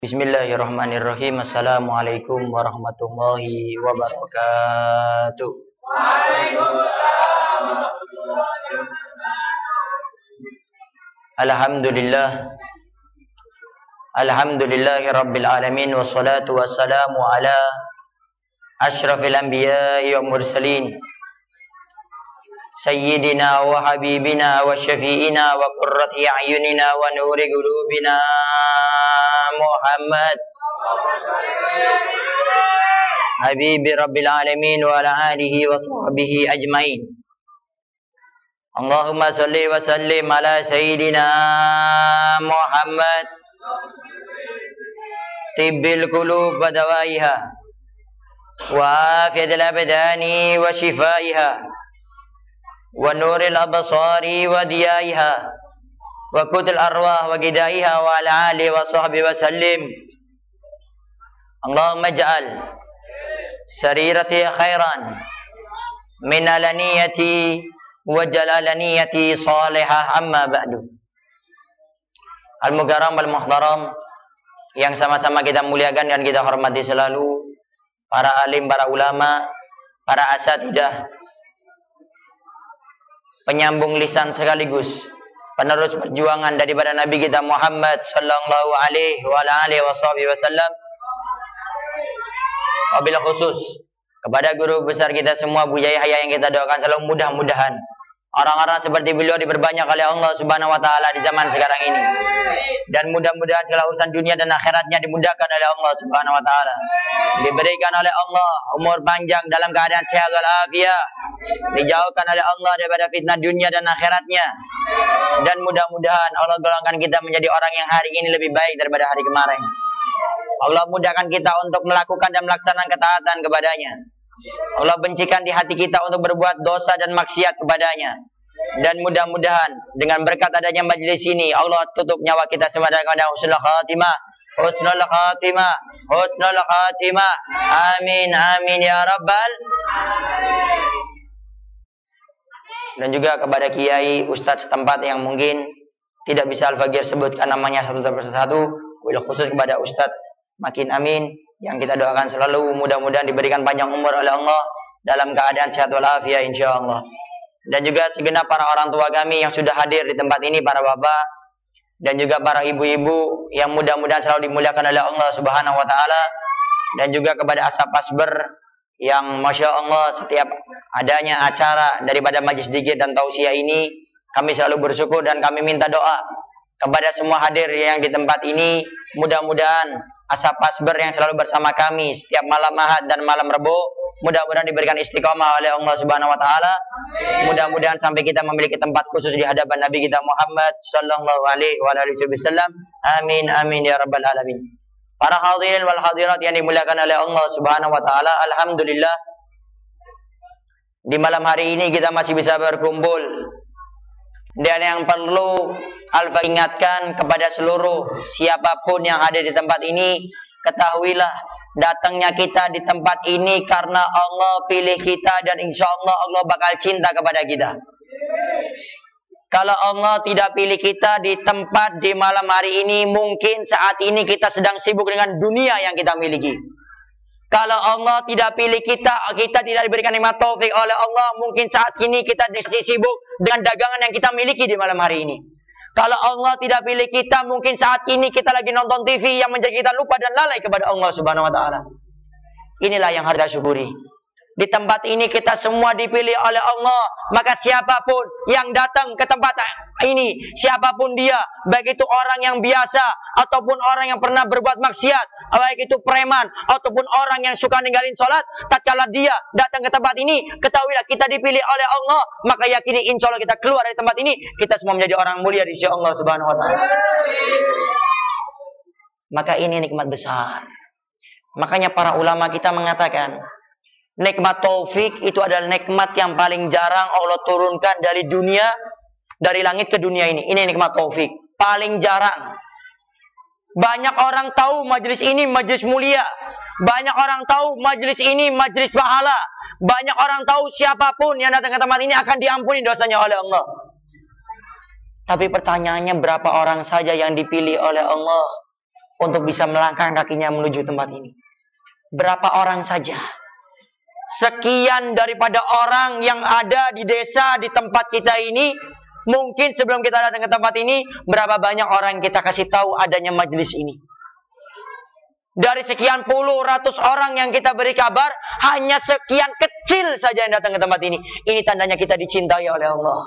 Bismillahirrahmanirrahim. Assalamualaikum warahmatullahi wabarakatuh. Waalaikumsalam. Alhamdulillah. Alhamdulillahi rabbil alamin. Wassalatu wassalamu ala asyrafil anbiya'i wa mursalin, Sayyidina wa habibina wa syafi'ina wa qurrati a'yunina wa nuri qulubina Muhammad Habibi rabbil alamin wa ala alihi wa sahbihi ajmain. Allahumma salli wa sallim ala sayyidina Muhammad tibbil qulub wa dawaiha wa afiyadil abdani wa shifaiha wa nuril absari wa diyaiha wa kutul arwah wa gidaiha wa ala alihi wa sahbihi wa sallim. Allahumma ja'al sarirati khairan min alaniyati wa jalalaniyati salihah, amma ba'du. Al-mukarram wal-muhtaram yang sama-sama kita muliakan dan kita hormati selalu, para alim, para ulama, para asatidah, penyambung lisan sekaligus penerus perjuangan daripada Nabi kita Muhammad sallallahu alaihi wa alihi wasallam. Wabil khusus kepada guru besar kita semua, Buya Yahya, yang kita doakan selalu mudah-mudahan orang-orang seperti beliau diperbanyak oleh Allah Subhanahu wa taala di zaman sekarang ini, dan mudah-mudahan segala urusan dunia dan akhiratnya dimudahkan oleh Allah Subhanahu wa taala, diberikan oleh Allah umur panjang dalam keadaan sehat walafiat, dijauhkan oleh Allah daripada fitnah dunia dan akhiratnya, dan mudah-mudahan Allah golongkan kita menjadi orang yang hari ini lebih baik daripada hari kemarin. Allah mudahkan kita untuk melakukan dan melaksanakan ketaatan kepadanya. Allah bencikan di hati kita untuk berbuat dosa dan maksiat kepadanya. Dan mudah-mudahan dengan berkat adanya majlis ini, Allah tutup nyawa kita semua dengan husnul khatimah. Husnul khatimah. Husnul khatimah. Amin. Amin ya rabbal. Dan juga kepada kiai, ustadz setempat yang mungkin tidak bisa Al-Fagir sebutkan namanya satu persatu, wabil khusus kepada ustadz Makin Amin, yang kita doakan selalu mudah-mudahan diberikan panjang umur oleh Allah dalam keadaan sehat walafiat insyaallah. Dan juga segenap para orang tua kami yang sudah hadir di tempat ini, para bapak dan juga para ibu-ibu yang mudah-mudahan selalu dimuliakan oleh Allah Subhanahu wa taala. Dan juga kepada Asap Pasber yang Masya Allah setiap adanya acara daripada majlis zikir dan tausiah ini, kami selalu bersyukur dan kami minta doa kepada semua hadir yang di tempat ini. Mudah-mudahan Asap Pasber yang selalu bersama kami setiap malam Ahad dan malam Rebo, mudah-mudahan diberikan istiqomah oleh Allah Subhanahu wa taala. Mudah-mudahan sampai kita memiliki tempat khusus di hadapan Nabi kita Muhammad sallallahu alaihi wasallam. Amin amin ya rabbal alamin. Para hadirin wal hadirat yang dimuliakan oleh Allah Subhanahu wa taala, alhamdulillah di malam hari ini kita masih bisa berkumpul. Dan yang perlu Alfa ingatkan kepada seluruh siapapun yang ada di tempat ini, ketahuilah datangnya kita di tempat ini karena Allah pilih kita, dan insya Allah Allah bakal cinta kepada kita. Kalau Allah tidak pilih kita di tempat di malam hari ini, mungkin saat ini kita sedang sibuk dengan dunia yang kita miliki. Kalau Allah tidak pilih kita, kita tidak diberikan nikmat taufik oleh Allah, mungkin saat ini kita sibuk dengan dagangan yang kita miliki di malam hari ini. Kalau Allah tidak pilih kita, mungkin saat ini kita lagi nonton TV yang menjadi kita lupa dan lalai kepada Allah Subhanahu wa taala. Inilah yang harus kita syukuri. Di tempat ini kita semua dipilih oleh Allah. Maka siapapun yang datang ke tempat ini, siapapun dia, baik itu orang yang biasa ataupun orang yang pernah berbuat maksiat, baik itu preman ataupun orang yang suka ninggalin sholat, tatkala dia datang ke tempat ini, ketahuilah kita dipilih oleh Allah. Maka yakini insya Allah kita keluar dari tempat ini, kita semua menjadi orang mulia di sisi Allah Subhanahu wa taala. Maka ini nikmat besar. Makanya para ulama kita mengatakan, nikmat taufik itu adalah nikmat yang paling jarang Allah turunkan dari dunia, dari langit ke dunia ini. Ini nikmat taufik, paling jarang. Banyak orang tahu majlis ini majlis mulia. Banyak orang tahu majlis ini majlis pahala. Banyak orang tahu siapapun yang datang ke tempat ini akan diampuni dosanya oleh Allah. Tapi pertanyaannya, berapa orang saja yang dipilih oleh Allah untuk bisa melangkahkan kakinya menuju tempat ini. Berapa orang saja? Sekian daripada orang yang ada di desa, di tempat kita ini. Mungkin sebelum kita datang ke tempat ini, berapa banyak orang yang kita kasih tahu adanya majelis ini? Dari sekian puluh ratus orang yang kita beri kabar, hanya sekian kecil saja yang datang ke tempat ini. Ini tandanya kita dicintai oleh Allah.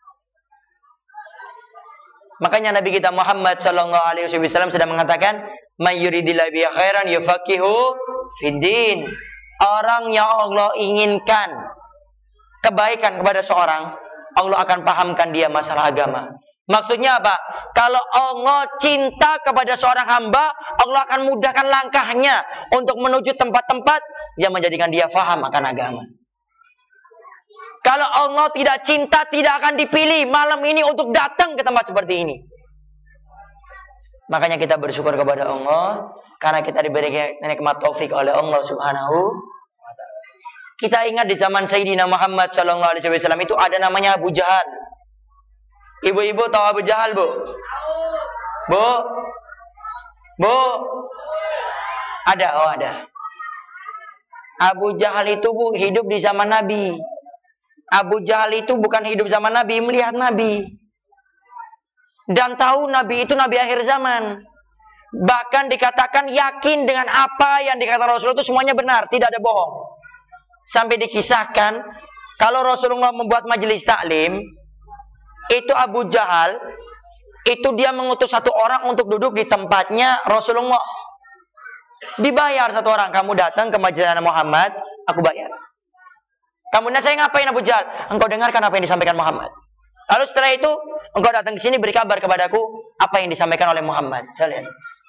Makanya Nabi kita Muhammad sallallahu alaihi wasallam sudah mengatakan, "May yuridillahu bihi khairan yufaqihu fiddin." Orang yang Allah inginkan kebaikan kepada seorang, Allah akan pahamkan dia masalah agama. Maksudnya apa? Kalau Allah cinta kepada seorang hamba, Allah akan mudahkan langkahnya untuk menuju tempat-tempat yang menjadikan dia faham akan agama. Kalau Allah tidak cinta, tidak akan dipilih malam ini untuk datang ke tempat seperti ini. Makanya kita bersyukur kepada Allah karena kita diberi nikmat taufik oleh Allah Subhanahu wa taala. Kita ingat di zaman Sayyidina Muhammad sallallahu alaihi wasallam itu ada namanya Abu Jahal. Ibu-ibu tahu Abu Jahal, Bu? Bu? Bu? Ada, oh ada. Abu Jahal itu, Bu, hidup di zaman Nabi. Abu Jahal itu bukan hidup zaman Nabi, melihat Nabi. Dan tahu Nabi itu Nabi akhir zaman. Bahkan dikatakan yakin dengan apa yang dikatakan Rasulullah itu semuanya benar, tidak ada bohong. Sampai dikisahkan, kalau Rasulullah membuat majelis taklim, itu Abu Jahal, itu dia mengutus satu orang untuk duduk di tempatnya Rasulullah. Dibayar satu orang, kamu datang ke majelis Muhammad, aku bayar. Kamu nanya, saya ngapain Abu Jahal? Engkau dengarkan apa yang disampaikan Muhammad. Lalu setelah itu, engkau datang ke sini beri kabar kepadaku apa yang disampaikan oleh Muhammad. Saya lihat.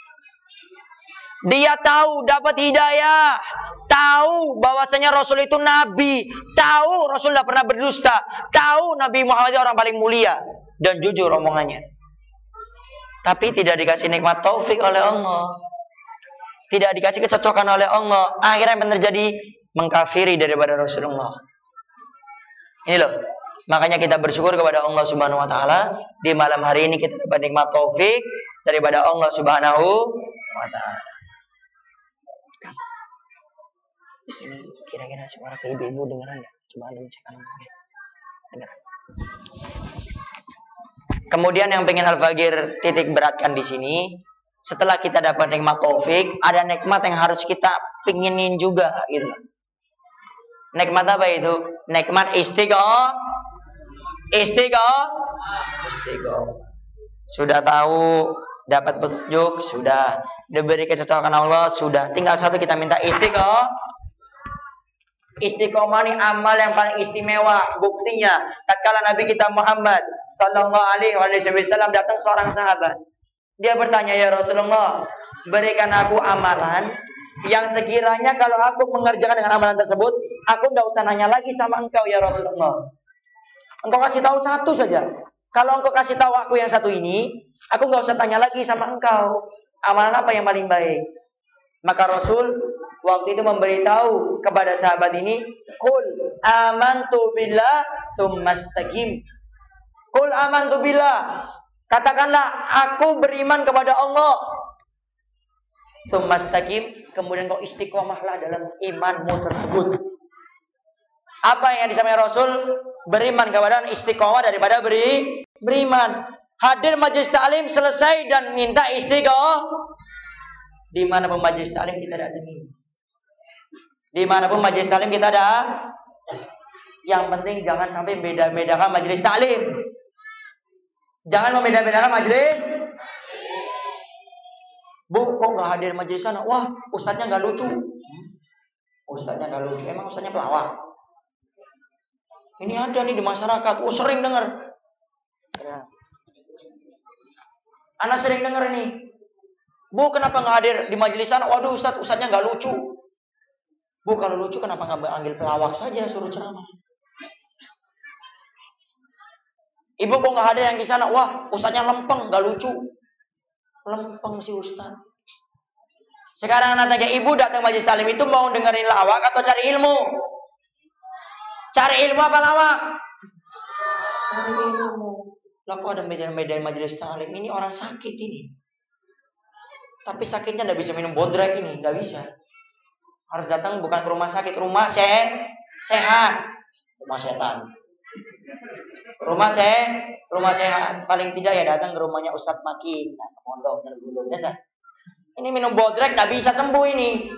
Dia tahu dapat hidayah, tahu bahwasanya Rasul itu nabi, tahu Rasul tidak pernah berdusta, tahu Nabi Muhammad itu orang paling mulia dan jujur omongannya. Tapi tidak dikasih nikmat taufik oleh Allah, tidak dikasih kecocokan oleh Allah. Akhirnya yang terjadi mengkafiri daripada Rasulullah. Ini loh. Makanya kita bersyukur kepada Allah Subhanahu wa taala di malam hari ini kita dapat nikmat taufik daripada Allah Subhanahu wa taala. Ini kira-kira suara ke ibu-ibu dengeran ya? Coba antum cek dengar. Kemudian yang pengen Al-Fagir titik beratkan di sini, setelah kita dapat nikmat taufik, ada nikmat yang harus kita pinginin juga gitu. Nikmat apa itu? Nikmat istiqomah. Sudah tahu dapat petunjuk, sudah diberi kecocokan Allah, sudah tinggal satu kita minta istiqomah. Istiqomah ini amal yang paling istimewa. Buktinya tatkala Nabi kita Muhammad sallallahu alaihi wasallam datang seorang sahabat. Dia bertanya, "Ya Rasulullah, berikan aku amalan yang sekiranya kalau aku mengerjakan dengan amalan tersebut, aku tidak usah nanya lagi sama engkau ya Rasulullah. Engkau kasih tahu satu saja. Kalau engkau kasih tahu aku yang satu ini, aku nggak usah tanya lagi sama engkau. Amalan apa yang paling baik?" Maka Rasul waktu itu memberitahu kepada sahabat ini, "Qul amantu billah tsumastaqim." Qul amantu billah. Katakanlah, aku beriman kepada Allah. Tsumastaqim, kemudian kau istiqomahlah dalam imanmu tersebut. Apa yang disampaikan Rasul? Beriman kepada istiqomah daripada beriman. Hadir majelis taklim selesai dan minta istiqomah. Di mana pun majelis taklim kita datangi. Di mana pun majelis taklim kita ada. Yang penting jangan sampai beda-bedakan majelis taklim. Jangan membeda-bedakan majelis. Bu, kok nggak hadir majelis sana? Wah, ustadznya nggak lucu. Ustadznya nggak lucu. Emang ustadznya pelawak? Ini ada nih di masyarakat. Oh, sering dengar. Ya. Anak sering dengar ini. Bu, kenapa nggak hadir di majelis sana? Waduh, ustadznya nggak lucu. Bu, kalau lucu kenapa nggak panggil pelawak saja suruh ceramah? Ibu kok nggak hadir yang di sana? Wah, ustadznya lempeng, nggak lucu. Lempeng si ustadz. Sekarang anak tanya, ibu datang majelis taklim itu mau dengerin lawak atau cari ilmu? Cari ilmu apa lawak? Cari ilmu. Lah kok ada media-media majelis taklim? Ini orang sakit ini. Tapi sakitnya nggak bisa minum bodrek ini, nggak bisa. Harus datang bukan ke rumah sakit, rumah sehat, rumah setan. Rumah sehat. Paling tidak ya datang ke rumahnya Ustadz Makin, nah, pondok tergulung biasa. Ini minum bodrek nggak bisa sembuh ini.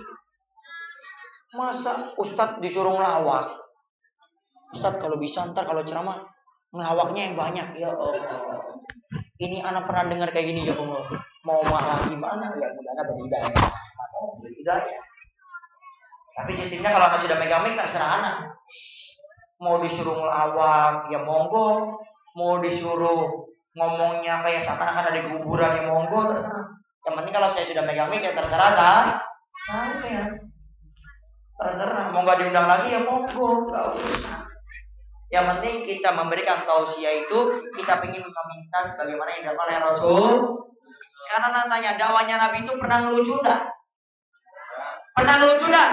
Masa Ustadz disuruh ngelawak? Ustadz kalau bisa ntar kalau ceramah ngelawaknya yang banyak ya Allah. Ini anak pernah dengar kayak gini ya Allah. Mau marah gimana ya mudah-mudahan berhidayah. Berhidayah. Tapi sistemnya kalau anak sudah megang mic terserah anak. Mau disuruh ngelawak ya monggo, mau disuruh ngomongnya kayak seakan-akan ada di kuburan ya monggo terserah. Yang penting kalau saya sudah megang mic ya terserah saya. Terserah. Mau nggak diundang lagi ya monggo, nggak usah. Yang penting kita memberikan tausiah itu kita ingin meminta sebagaimana yang dilakukan oleh Rasul. Sekarang nantanya dakwahnya Nabi itu pernah ngelucu enggak? Pernah ngelucu enggak?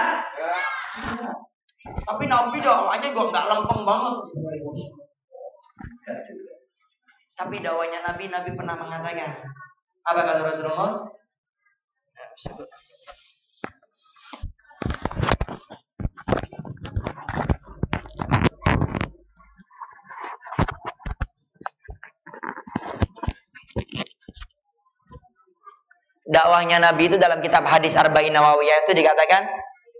Tapi Nabi dakwahnya gue nggak lempeng banget. Tapi dakwahnya Nabi pernah mengatakan apa kata Rasulullah? Dakwahnya Nabi itu dalam kitab hadis Arba'in Nawawiyah itu dikatakan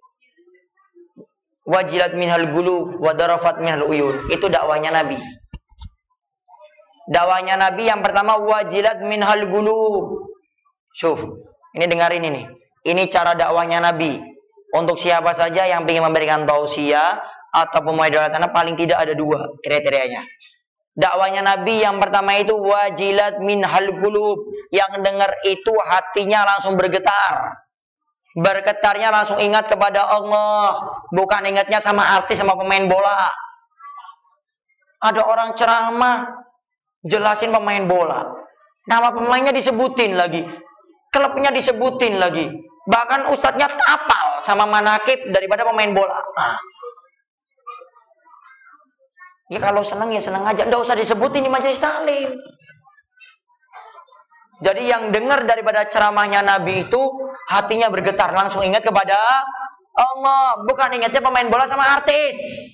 wajilat minhal gulu wa darafat minhal uyun. Itu dakwahnya Nabi. Dakwahnya Nabi yang pertama wajilat minhal gulu. Syuf, ini dengarin ini. Ini cara dakwahnya Nabi. Untuk siapa saja yang ingin memberikan tausiah atau pemudahatan paling tidak ada dua kriterianya. Dakwahnya Nabi yang pertama itu wajilat minhal qulub, yang dengar itu hatinya langsung bergetar. Bergetarnya langsung ingat kepada Allah, bukan ingatnya sama artis sama pemain bola. Ada orang ceramah jelasin pemain bola. Nama pemainnya disebutin lagi, klubnya disebutin lagi. Bahkan ustadznya hafal sama manakib daripada pemain bola. Ya kalau senang ya senang aja, nggak usah disebutin di majelis taklim. Jadi yang dengar daripada ceramahnya Nabi itu hatinya bergetar, langsung ingat kepada Allah, bukan ingatnya pemain bola sama artis.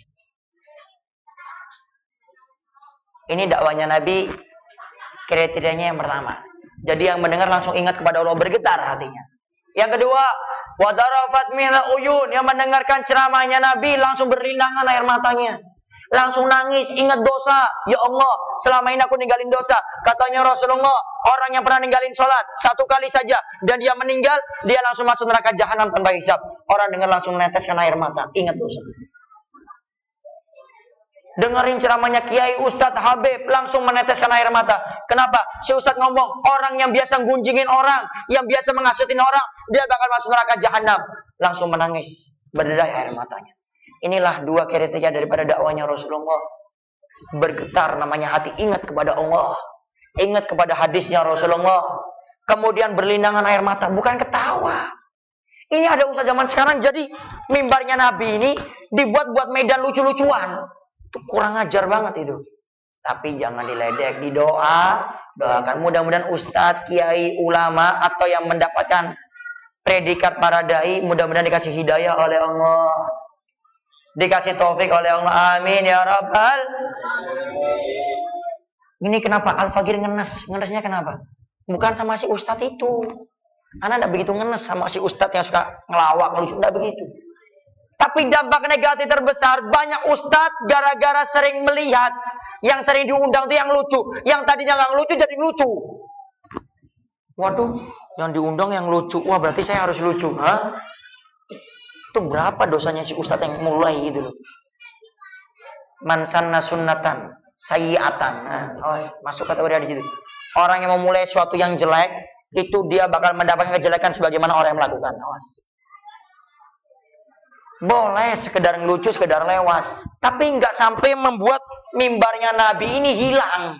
Ini dakwahnya Nabi, kriterianya yang pertama. Jadi yang mendengar langsung ingat kepada Allah, bergetar hatinya. Yang kedua, wadarafat minal uyun, yang mendengarkan ceramahnya Nabi langsung berlinangan air matanya. Langsung nangis, ingat dosa. Ya Allah, selama ini aku ninggalin dosa. Katanya Rasulullah, orang yang pernah ninggalin sholat satu kali saja dan dia meninggal, dia langsung masuk neraka jahanam tanpa hisab. Orang dengar langsung neteskan air mata, ingat dosa. Dengerin ceramahnya Kiai Ustadz Habib, langsung meneteskan air mata. Kenapa? Si Ustadz ngomong, orang yang biasa gunjingin orang, yang biasa menghasutin orang, dia bakal masuk neraka jahanam. Langsung menangis, berderai air matanya. Inilah dua kriteria daripada dakwahnya Rasulullah. Bergetar namanya hati, ingat kepada Allah, ingat kepada hadisnya Rasulullah. Kemudian berlinangan air mata, bukan ketawa. Ini ada usaha zaman sekarang, jadi mimbarnya Nabi ini dibuat buat medan lucu-lucuan. Itu kurang ajar banget itu. Tapi jangan diledek, doakan. Mudah-mudahan ustadz, kiai, ulama atau yang mendapatkan predikat para dai, mudah-mudahan dikasih hidayah oleh Allah. Dikasih taufik oleh Allah. Amin ya Rabbal. Ini kenapa Al-Fagir ngenes? Ngenesnya kenapa? Bukan sama si ustadz itu. Anak tidak begitu ngenes sama si ustadz yang suka ngelawak, ngelucu. Tidak begitu. Tapi dampak negatif terbesar, banyak ustadz gara-gara sering melihat yang sering diundang itu yang lucu. Yang tadinya nggak lucu jadi lucu. Waduh, yang diundang yang lucu. Wah, berarti saya harus lucu. Hah? Itu berapa dosanya si ustadz yang mulai itu loh. Man sanna sunnatan sayyi'atan. Nah, masuk kategori di situ. Orang yang memulai sesuatu yang jelek, itu dia bakal mendapatkan kejelekan sebagaimana orang yang melakukan. Awas. Boleh sekedar ngelucu, sekedar lewat, tapi nggak sampai membuat mimbarnya Nabi ini hilang.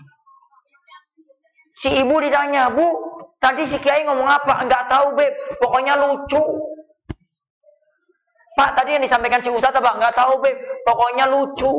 Si ibu ditanya, Bu, tadi si kiai ngomong apa? Nggak tahu, Beb. Pokoknya lucu. Pak, tadi yang disampaikan si ustadz apa? Nggak tahu, Beb. Pokoknya lucu.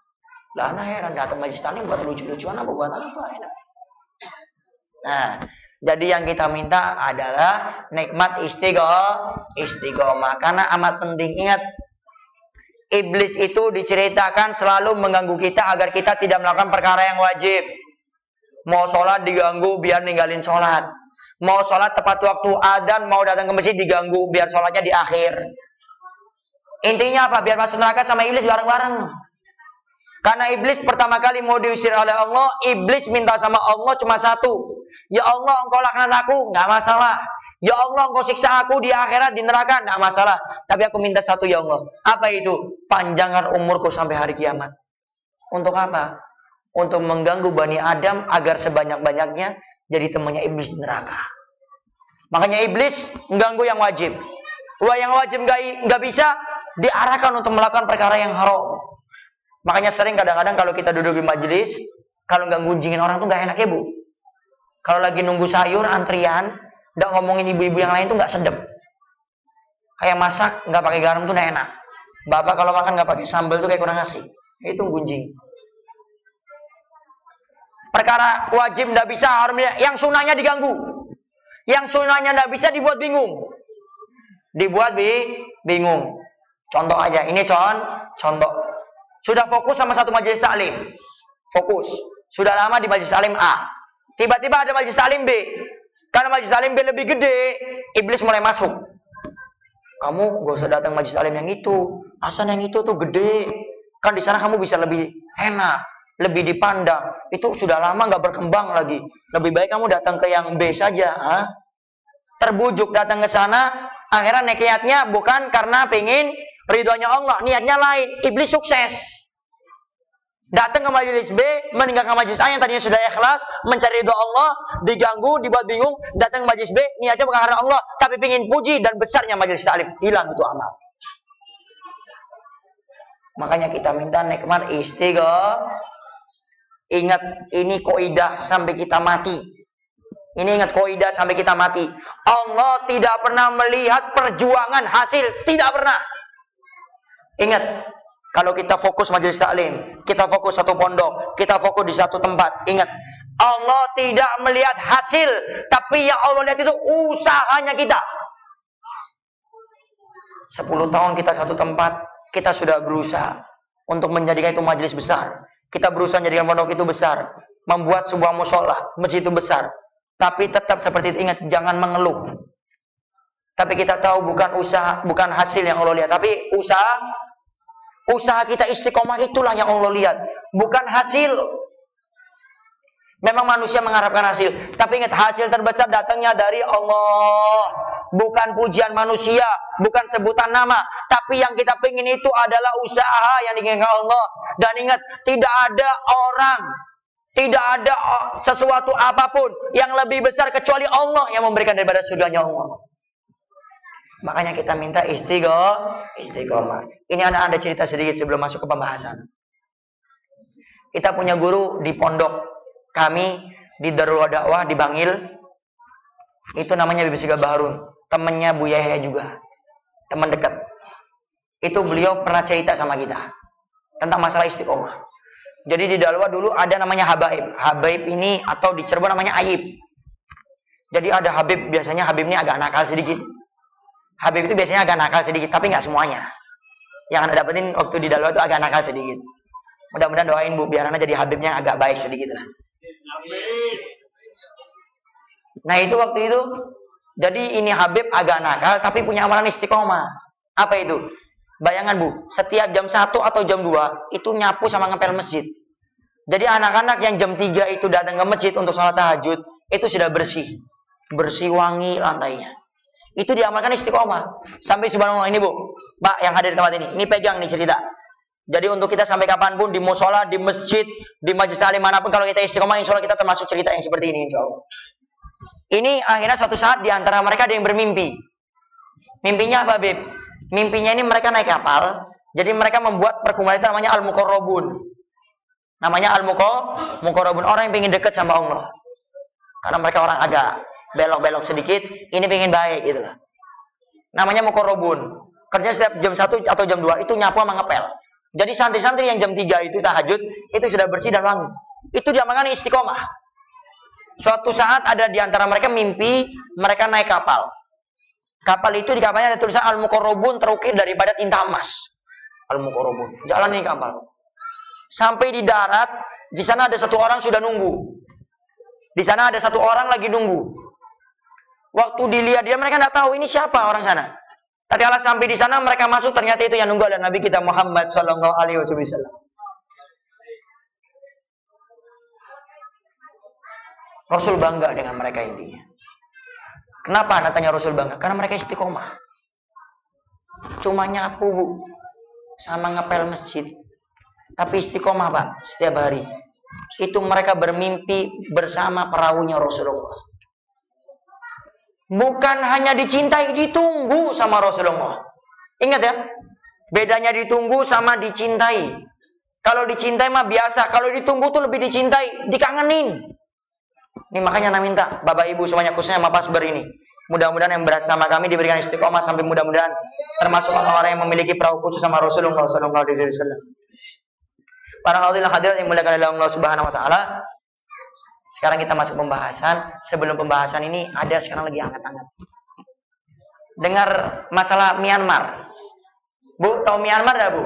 Lah, anak heran datang majelis taklim buat lucu-lucuan apa buat apa? Enak. Nah, Jadi yang kita minta adalah nikmat istiqomah. Karena amat penting. Ingat, iblis itu diceritakan selalu mengganggu kita agar kita tidak melakukan perkara yang wajib. Mau sholat diganggu biar ninggalin sholat. Mau sholat tepat waktu adzan, mau datang ke masjid diganggu biar sholatnya di akhir. Intinya apa? Biar masuk neraka sama iblis bareng-bareng. Karena iblis pertama kali mau diusir oleh Allah, iblis minta sama Allah cuma satu. Ya Allah, engkau laknat aku, nggak masalah. Ya Allah, engkau siksa aku di akhirat, di neraka, nggak masalah. Tapi aku minta satu, ya Allah. Apa itu? Panjangkan umurku sampai hari kiamat. Untuk apa? Untuk mengganggu Bani Adam agar sebanyak-banyaknya jadi temannya iblis di neraka. Makanya iblis mengganggu yang wajib. Wah, yang wajib nggak bisa diarahkan untuk melakukan perkara yang haram. Makanya sering kadang-kadang kalau kita duduk di majelis, kalau nggak ngunjingin orang tuh nggak enak ya Bu. Kalau lagi nunggu sayur antrian, nggak ngomongin ibu-ibu yang lain tuh nggak sedep. Kayak masak nggak pakai garam tuh nggak enak. Bapak kalau makan nggak pakai sambal tuh kayak kurang ngasih. Itu gunjing. Perkara wajib nggak bisa, haram, yang sunahnya diganggu. Yang sunahnya nggak bisa dibuat bingung. Dibuat bingung. Contoh aja, ini contoh. Sudah fokus sama satu majelis taklim. Fokus. Sudah lama di majelis taklim A. Tiba-tiba ada majelis taklim B. Karena majelis taklim B lebih gede, iblis mulai masuk. Kamu gak usah datang majelis taklim yang itu. Asal yang itu tuh gede. Kan di sana kamu bisa lebih enak, lebih dipandang. Itu sudah lama gak berkembang lagi. Lebih baik kamu datang ke yang B saja. Terbujuk datang ke sana, akhirnya niatnya bukan karena pengen ridhonya Allah, niatnya lain. Iblis sukses. Datang ke majelis B, meninggalkan majelis A yang tadinya sudah ikhlas, mencari ridho Allah, diganggu, dibuat bingung, datang ke majelis B, niatnya bukan karena Allah, tapi ingin puji dan besarnya majelis taklim, hilang itu amal. Makanya kita minta nikmat istiqomah. Ingat, ini kaidah sampai kita mati. Ini ingat kaidah sampai kita mati. Allah tidak pernah melihat perjuangan hasil, tidak pernah. Ingat, kalau kita fokus majelis taklim, kita fokus satu pondok, kita fokus di satu tempat. Ingat, Allah tidak melihat hasil, tapi yang Allah lihat itu usahanya kita. 10 tahun kita satu tempat, kita sudah berusaha untuk menjadikan itu majelis besar. Kita berusaha menjadikan pondok itu besar, membuat sebuah mushola, masjid itu besar. Tapi tetap seperti itu, ingat, jangan mengeluh. Tapi kita tahu bukan usaha, bukan hasil yang Allah lihat, tapi usaha kita istiqomah itulah yang Allah lihat, bukan hasil. Memang manusia mengharapkan hasil, tapi ingat, hasil terbesar datangnya dari Allah, bukan pujian manusia, bukan sebutan nama, tapi yang kita ingin itu adalah usaha yang diinginkan Allah. Dan ingat, tidak ada orang, tidak ada sesuatu apapun yang lebih besar kecuali Allah yang memberikan daripada surganya Allah. Makanya kita minta istiqomah. Ini ada cerita sedikit sebelum masuk ke pembahasan. Kita punya guru di pondok kami di Darul Dakwah di Bangil. Itu namanya Bibi Siga Baharun. Temannya Bu Yahya juga. Teman dekat. Itu beliau pernah cerita sama kita tentang masalah istiqomah. Jadi di Dalwa dulu ada namanya Habaib. Habaib ini atau di Cirebon namanya Ayib. Jadi ada Habib, biasanya Habib ini agak nakal sedikit. Habib itu biasanya agak nakal sedikit, tapi nggak semuanya. Yang Anda dapetin waktu di Dalwa itu agak nakal sedikit. Mudah-mudahan doain Bu, biar Anda jadi Habibnya agak baik sedikit lah. Nah itu waktu itu, jadi ini Habib agak nakal, tapi punya amalan istiqomah. Apa itu? Bayangan Bu, setiap jam 1 atau jam 2 itu nyapu sama ngepel masjid. Jadi anak-anak yang jam 3 itu datang ke masjid untuk sholat tahajud, itu sudah bersih. Bersih wangi lantainya. Itu diamalkan istiqomah. Sampai subhanallah ini Bu, Pak yang hadir di tempat ini pegang nih cerita. Jadi untuk kita sampai kapanpun, di musola, di masjid, di majelis taklim manapun, kalau kita istiqomah, insya Allah kita termasuk cerita yang seperti ini insya Allah. Ini akhirnya suatu saat di antara mereka ada yang bermimpi. Mimpinya apa Beb? Mimpinya ini mereka naik kapal. Jadi mereka membuat perkumpulan itu namanya Al-Muqarrabun. Namanya Al-Muqarrabun, orang yang ingin dekat sama Allah. Karena mereka orang agak belok-belok sedikit, ini pengen baik gitu lah. Namanya Muqarrabun. Kerja setiap jam 1 atau jam 2 itu nyapu sama ngepel. Jadi santri-santri yang jam 3 itu tahajud, itu sudah bersih dan wangi. Itu diamalkan istiqomah. Suatu saat ada di antara mereka mimpi mereka naik kapal. Kapal itu di kapalnya ada tulisan Al-Muqarrabun terukir daripada tinta emas. Al-Muqarrabun. Jalan nih kapal. Sampai di darat, di sana ada satu orang sudah nunggu. Di sana ada satu orang lagi nunggu. Waktu dilihat dia mereka tidak tahu ini siapa orang sana. Tatkala sampai di sana mereka masuk ternyata itu yang nunggu adalah Nabi kita Muhammad sallallahu alaihi wasallam. Rasul bangga dengan mereka intinya. Kenapa tanya Rasul bangga? Karena mereka istiqomah. Cuma nyapu sama ngepel masjid. Tapi istiqomah Pak setiap hari. Itu mereka bermimpi bersama perahunya Rasulullah. Bukan hanya dicintai, ditunggu sama Rasulullah. Ingat ya, bedanya ditunggu sama dicintai. Kalau dicintai mah biasa, kalau ditunggu tuh lebih dicintai, dikangenin. Ini makanya Anda minta, Bapak Ibu semuanya khususnya Mapas Ber ini. Mudah-mudahan yang bersama kami diberikan istiqomah sampai mudah-mudahan termasuk orang-orang yang memiliki perahu khusus sama Rasulullah SAW. Para hadirin hadirat yang muliakan oleh Allah Subhanahu Wa Taala. Sekarang kita masuk pembahasan. Sebelum pembahasan ini ada sekarang lagi hangat-hangat. Dengar masalah Myanmar. Bu, tahu Myanmar dah Bu?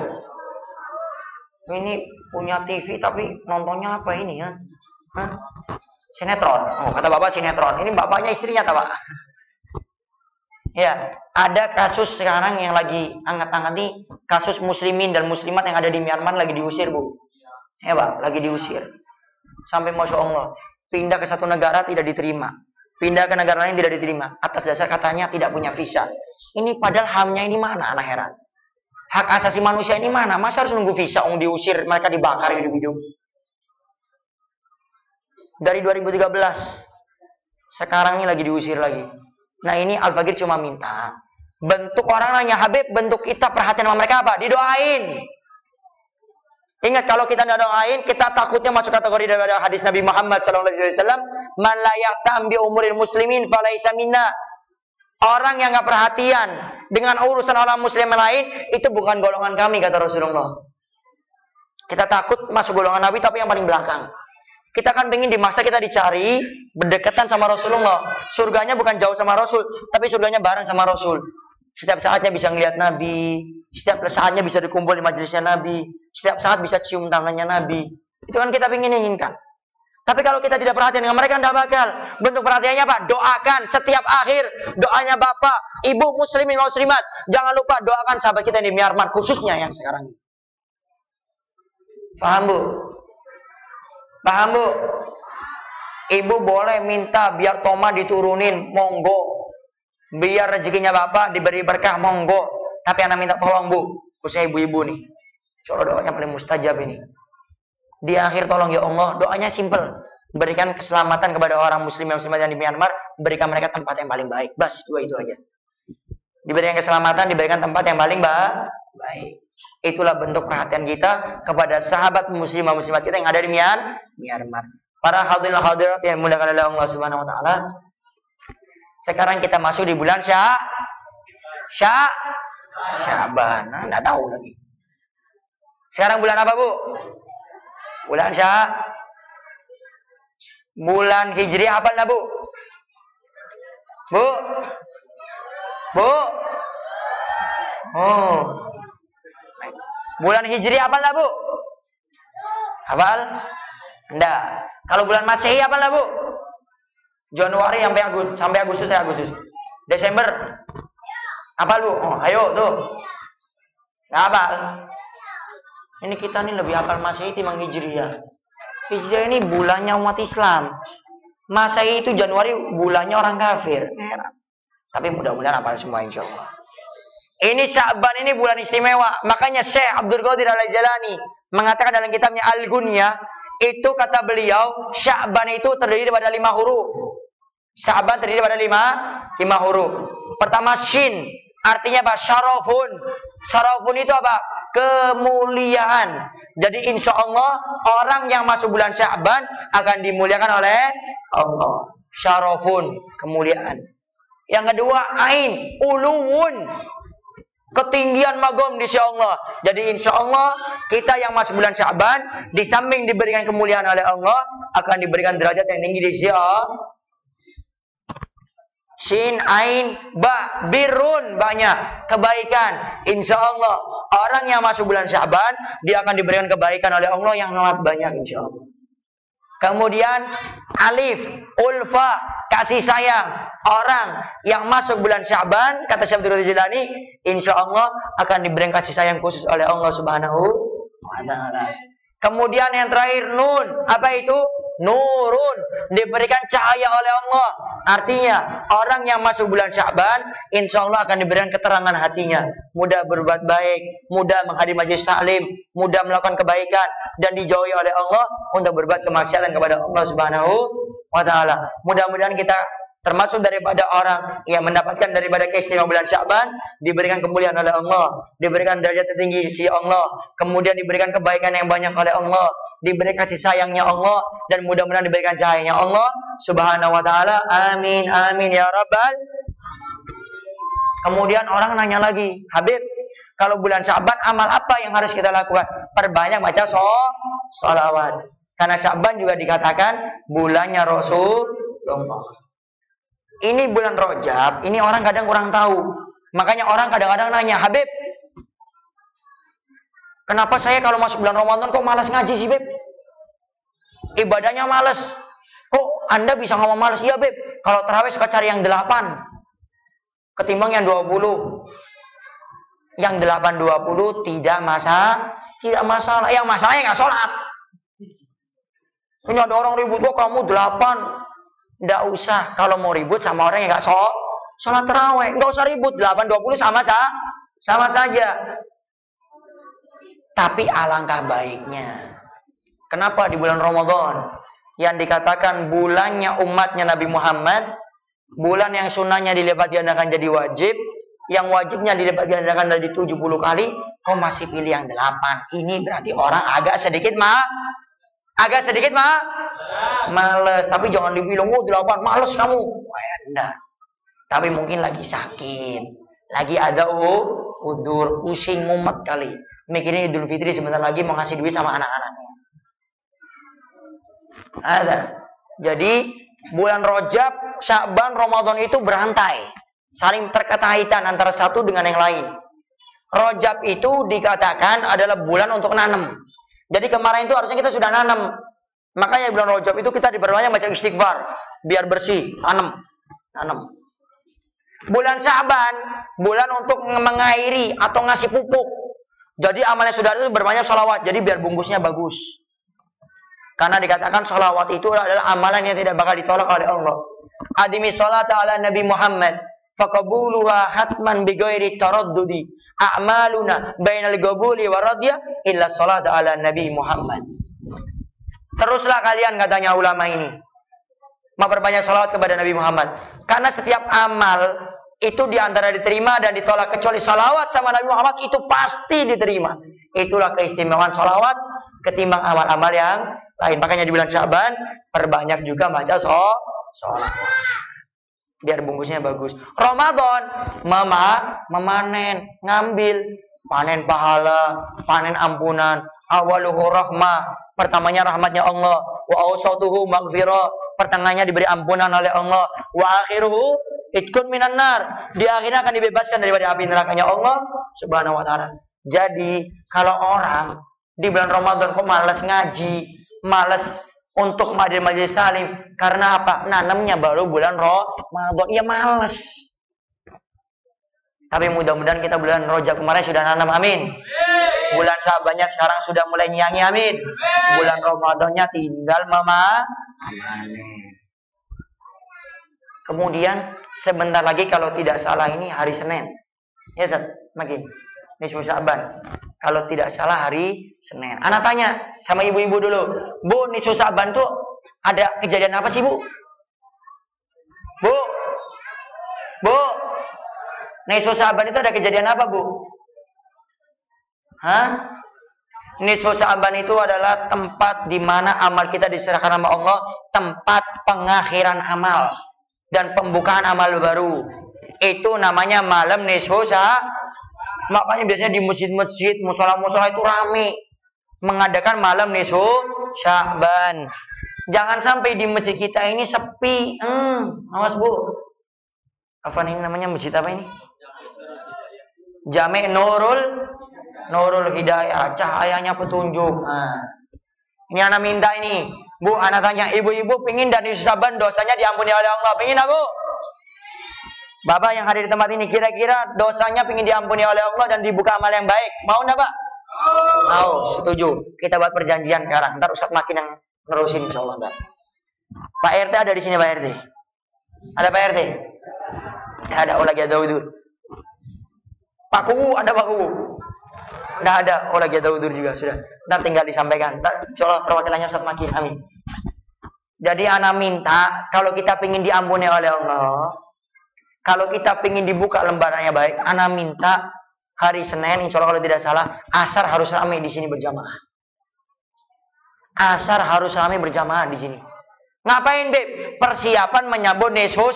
Ini punya TV tapi nontonnya apa ini ya? Hah? Sinetron. Oh, kata Bapak sinetron. Ini bapaknya istrinya tak Pak? Ya, ada kasus sekarang yang lagi hangat-hangat nih. Kasus muslimin dan muslimat yang ada di Myanmar lagi diusir Bu. Ya Pak, lagi diusir. Sampai Masya Allah. Pindah ke satu negara tidak diterima. Pindah ke negara lain tidak diterima. Atas dasar katanya tidak punya visa. Ini padahal HAM-nya ini mana? Anak heran. Hak asasi manusia ini mana? Masa harus nunggu visa? Diusir, mereka dibakar hidup-hidup. Dari 2013. Sekarang ini lagi diusir lagi. Nah ini Al-Faqir cuma minta. Bentuk orang nanya, Habib, bentuk kita perhatian sama mereka apa? Didoain. Ingat kalau kita tidak doain, kita takutnya masuk kategori daripada hadis Nabi Muhammad SAW. Man la yahtam bi umuril muslimin falaisa minna. Orang yang nggak perhatian dengan urusan orang muslim lain, itu bukan golongan kami, kata Rasulullah. Kita takut masuk golongan Nabi, tapi yang paling belakang. Kita kan pengen dimaksa kita dicari, berdekatan sama Rasulullah. Surganya bukan jauh sama Rasul, tapi surganya bareng sama Rasul. Setiap saatnya bisa ngelihat Nabi. Setiap saatnya bisa dikumpul di majelisnya Nabi. Setiap saat bisa cium tangannya Nabi. Itu kan kita inginkan. Tapi kalau kita tidak perhatian dengan mereka, tidak bakal. Bentuk perhatiannya apa? Doakan setiap akhir. Doanya Bapak, Ibu muslimin muslimat. Jangan lupa doakan sahabat kita di Myanmar. Khususnya yang sekarang ini. Paham Bu? Paham Bu? Ibu boleh minta biar Toma diturunin. Monggo. Biar rezekinya Bapak diberi berkah, monggo. Tapi anak minta tolong Bu, khususnya ibu-ibu nih. Soal doanya paling mustajab ini. Di akhir tolong ya Allah, doanya simple. Berikan keselamatan kepada orang muslim yang muslimat yang di Myanmar, berikan mereka tempat yang paling baik. Bas, dua itu aja. Diberikan keselamatan, diberikan tempat yang paling baik. Itulah bentuk perhatian kita kepada sahabat muslimah muslimat kita yang ada di Myanmar. Para hadirin hadirat yang dimuliakan oleh Allah Subhanahu Wa Taala. Sekarang kita masuk di bulan Sya'ban. Nah, enggak tahu lagi. Sekarang bulan apa, Bu? Bulan bulan Hijriah apa enggak, Bu? Bu? Oh. Bulan Hijriah apa enggak, Bu? Hafal? Enggak. Kalau bulan Masehi apa enggak, Bu? Januari sampai Agustus. Desember. Apa lu? Oh, ayo tuh. Nggak hafal. Ini kita nih lebih hafal Masehi timbang Hijriah. Hijriah ini bulannya umat Islam. Masehi itu Januari bulannya orang kafir. Tapi mudah-mudahan hafal semua insyaallah. Ini Sya'ban ini bulan istimewa. Makanya Syekh Abdul Qadir Al-Jalani mengatakan dalam kitabnya Al-Gunyah, itu kata beliau, Sya'ban itu terdiri daripada 5 huruf. Sya'ban terdiri daripada 5 huruf. Pertama Shin, artinya apa? Syarafun. Syarafun itu apa? Kemuliaan. Jadi insya Allah orang yang masuk bulan Sya'ban akan dimuliakan oleh Allah. Syarafun, kemuliaan. Yang kedua Ain, uluwun. Ketinggian magom di sisi Allah. Jadi insya Allah kita yang masuk bulan Sya'ban, di samping diberikan kemuliaan oleh Allah, akan diberikan derajat yang tinggi di sisi Allah. Shin, Ain, Ba, birun, banyak kebaikan. Insya Allah orang yang masuk bulan Sya'ban, dia akan diberikan kebaikan oleh Allah yang amat banyak insya Allah. Kemudian Alif, Ulfa, kasih sayang. Orang yang masuk bulan Sya'ban, kata Syekh Abdul Jilani, insya Allah akan diberikan kasih sayang khusus oleh Allah Subhanahu wa Ta'ala. Kemudian yang terakhir Nun, apa itu? Nurun, diberikan cahaya oleh Allah. Artinya orang yang masuk bulan Sya'ban, insya Allah akan diberikan keterangan hatinya, mudah berbuat baik, mudah menghadiri majelis taklim, mudah melakukan kebaikan, dan dijauhi oleh Allah untuk berbuat kemaksiatan kepada Allah Subhanahu wa Ta'ala. Mudah-mudahan kita termasuk daripada orang yang mendapatkan daripada keistimewaan bulan Sya'ban, diberikan kemuliaan oleh Allah, diberikan derajat tertinggi di sisi Allah, kemudian diberikan kebaikan yang banyak oleh Allah, diberikan kasih sayangnya Allah, dan mudah-mudahan diberikan cahayanya Allah Subhanahu wa Ta'ala. Amin amin ya rabbal. Kemudian orang nanya lagi, Habib, kalau bulan Sya'ban amal apa yang harus kita lakukan? Perbanyak baca sholawat, karena Sya'ban juga dikatakan bulannya Rasulullah. Ini bulan Rajab, ini orang kadang kurang tahu. Makanya orang kadang-kadang nanya, Habib, kenapa saya kalau masuk bulan Ramadan kok malas ngaji sih, Beb? Ibadahnya malas. Kok Anda bisa ngomong malas? Iya, Beb. Kalau tarawih suka cari yang 8 ketimbang yang 20. Yang 8-20 tidak masalah. Yang masalahnya nggak sholat. Ini ada orang ribut, kok kamu 8. Nggak usah. Kalau mau ribut sama orang yang nggak sholat tarawih, nggak usah ribut. 8-20 sama saja. Tapi alangkah baiknya, kenapa di bulan Ramadan yang dikatakan bulannya umatnya Nabi Muhammad, bulan yang sunnahnya dilipat gandakan jadi wajib, yang wajibnya dilipat gandakan dari 70 kali, kok masih pilih yang 8? Ini berarti orang agak sedikit males. Tapi jangan dibilang 8 males kamu. Wah, enggak. Tapi mungkin lagi sakit, lagi ada udur, pusing, mumet kali. Mikirin Idul Fitri sebentar lagi mau ngasih duit sama anak-anaknya. Ada. Jadi bulan Rajab, Sya'ban, Ramadan itu berantai, saling terkaitan antara satu dengan yang lain. Rajab itu dikatakan adalah bulan untuk nanam. Jadi kemarin itu harusnya kita sudah nanam. Makanya bulan Rajab itu kita diperbanyak baca istighfar biar bersih, tanam. Bulan Sya'ban, bulan untuk mengairi atau ngasih pupuk. Jadi amalnya sudah itu berbanyak sholawat. Jadi biar bungkusnya bagus. Karena dikatakan sholawat itu adalah amalan yang tidak bakal ditolak oleh Allah. Adimi sholata ala Nabi Muhammad, faqabuluha hatman bighairi taraddudi. A'maluna bainal qabuli wa radya illa sholata ala Nabi Muhammad. Teruslah kalian, katanya ulama ini, memperbanyak sholawat kepada Nabi Muhammad. Karena setiap amal itu diantara diterima dan ditolak, kecuali sholawat sama Nabi Muhammad itu pasti diterima. Itulah keistimewaan sholawat ketimbang amal-amal yang lain. Makanya di bulan Sya'ban perbanyak juga baca sholawat biar bungkusnya bagus. Ramadan memanen, ngambil, panen pahala, panen ampunan. Awaluhu rahmah, pertamanya rahmatnya Allah. Wa awsatuhu maghfirah, pertengahnya diberi ampunan oleh Allah. Wa akhiruhu itkun minan nar, di akhirnya akan dibebaskan daripada api nerakanya Allah Subhanahu wa Ta'ala. Jadi kalau orang di bulan Ramadan kok malas ngaji, malas untuk majelis salim, karena apa? Nanamnya baru bulan Ramadan, ya malas. Tapi mudah-mudahan kita bulan Rajab kemarin sudah nanam, amin. Bulan Sya'bannya sekarang sudah mulai nyanyi, amin. Bulan Ramadannya tinggal memanen. Kemudian sebentar lagi kalau tidak salah ini hari Senin. Ya Ustaz, makin nisfu Sya'ban. Kalau tidak salah hari Senin. Anak tanya sama ibu-ibu dulu, Bu, nisfu Sya'ban tuh ada kejadian apa sih, Bu? Bu, nisfu Sya'ban itu ada kejadian apa, Bu? Nisfu Sya'ban itu adalah tempat di mana amal kita diserahkan sama Allah, tempat pengakhiran amal dan pembukaan amal baru. Itu namanya malam nisfu Makanya biasanya di masjid-masjid, musola-musola itu rame mengadakan malam nisfu Sya'ban. Jangan sampai di masjid kita ini sepi. Awas Bu. Apa ini namanya masjid apa ini? Jami' Nurul Hidayah, cahayanya petunjuk. Nah, ini anak minta ini. Bu, anak tanya, ibu-ibu pingin dan Sya'ban dosanya diampuni oleh Allah. Pingin tak, Bu? Bapak yang hadir di tempat ini, kira-kira dosanya pingin diampuni oleh Allah dan dibuka amal yang baik. Mau enggak, Pak? Mau, setuju. Kita buat perjanjian sekarang. Ntar Ustaz makin yang nerusin insyaallah. Pak RT ada di sini, Pak RT. Ada Pak RT? Ada, lagi ada udur. Pak Kuwu, ada Pak Kuwu? Nggak ada, lagi ada udur juga, sudah. Ntar tinggal disampaikan. Ntar insyaallah perwakilannya Ustaz makin, amin. Jadi anak minta, kalau kita pingin diampuni oleh Allah, kalau kita pingin dibuka lembarannya baik, anak minta hari Senin, insya Allah kalau tidak salah, asar harus ramai di sini berjamaah. Asar harus ramai berjamaah di sini. Ngapain, Beb? Persiapan menyambut nisfu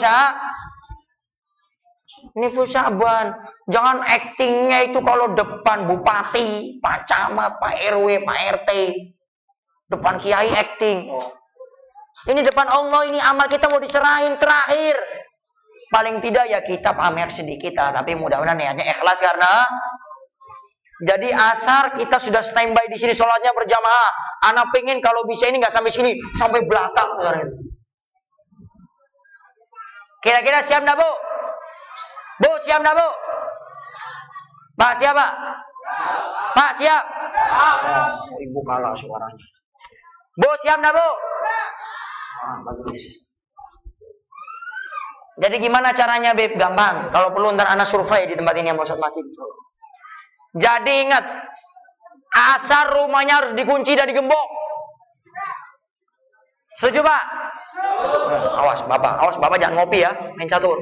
Sya'ban. Jangan aktingnya itu kalau depan bupati, Pak Camat, Pak RW, Pak RT, depan kiai akting. Ini depan Allah, ini amal kita mau diserahin terakhir. Paling tidak ya kita pamer sedikit lah, tapi mudah-mudahan niatnya ikhlas karena jadi asar kita sudah standby di sini sholatnya berjamaah. Anak pengen kalau bisa ini nggak sampai sini, sampai belakang. Kira-kira siap nggak, Bu? Bu, siap nggak, Bu? Pak, siap, Pak? Pak, siap? Ibu kalah suaranya. Bu, siap nggak, Bu? Bagus. Jadi gimana caranya, Beb? Gampang. Kalau perlu ntar anak survei di tempat ini yang mau Ustaz makin. Jadi ingat, asar rumahnya harus dikunci dan digembok. Setuju, Pak? Awas Bapak jangan ngopi ya, main catur.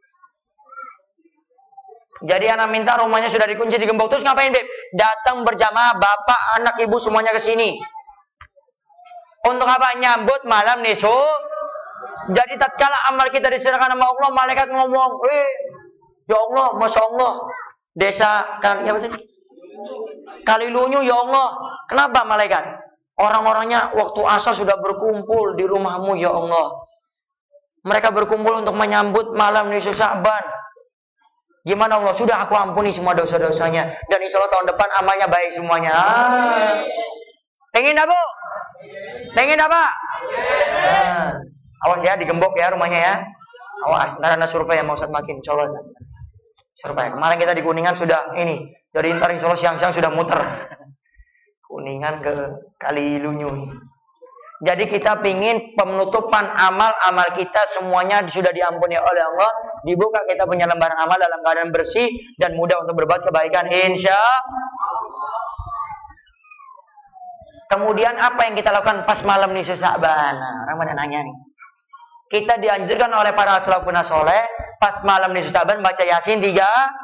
Jadi anak minta rumahnya sudah dikunci, digembok. Terus ngapain, Beb? Datang berjamaah, Bapak, anak, Ibu semuanya ke sini. Untuk apa? Nyambut malam nisfu. Jadi tatkala amal kita diserahkan sama Allah, malaikat ngomong, ya Allah, Masya Allah, desa Kalilunyu, ya Allah. Kenapa malaikat? Orang-orangnya waktu asar sudah berkumpul di rumahmu, ya Allah. Mereka berkumpul untuk menyambut malam nisfu Sya'ban. Gimana Allah? Sudah aku ampuni semua dosa-dosanya. Dan insya Allah tahun depan amalnya baik semuanya. Pengen apa? Pengen apa? Awas ya, digembok ya rumahnya ya. Awas, ntar ada survei yang mau Ustaz makin, insya Allah. Survei. Kemarin kita di Kuningan sudah ini. Jadi ntar insya Allah siang-siang sudah muter. Kuningan ke Kalilunyu. Jadi kita pingin penutupan amal-amal kita semuanya sudah diampuni oleh Allah. Dibuka kita punya lembaran amal dalam keadaan bersih dan mudah untuk berbuat kebaikan. Insya Allah. Kemudian apa yang kita lakukan pas malam nisfu Sya'ban? Nah, orang pada nanya nih. Kita dianjurkan oleh para salafun saleh pas malam nisfu Sya'ban baca Yasin 3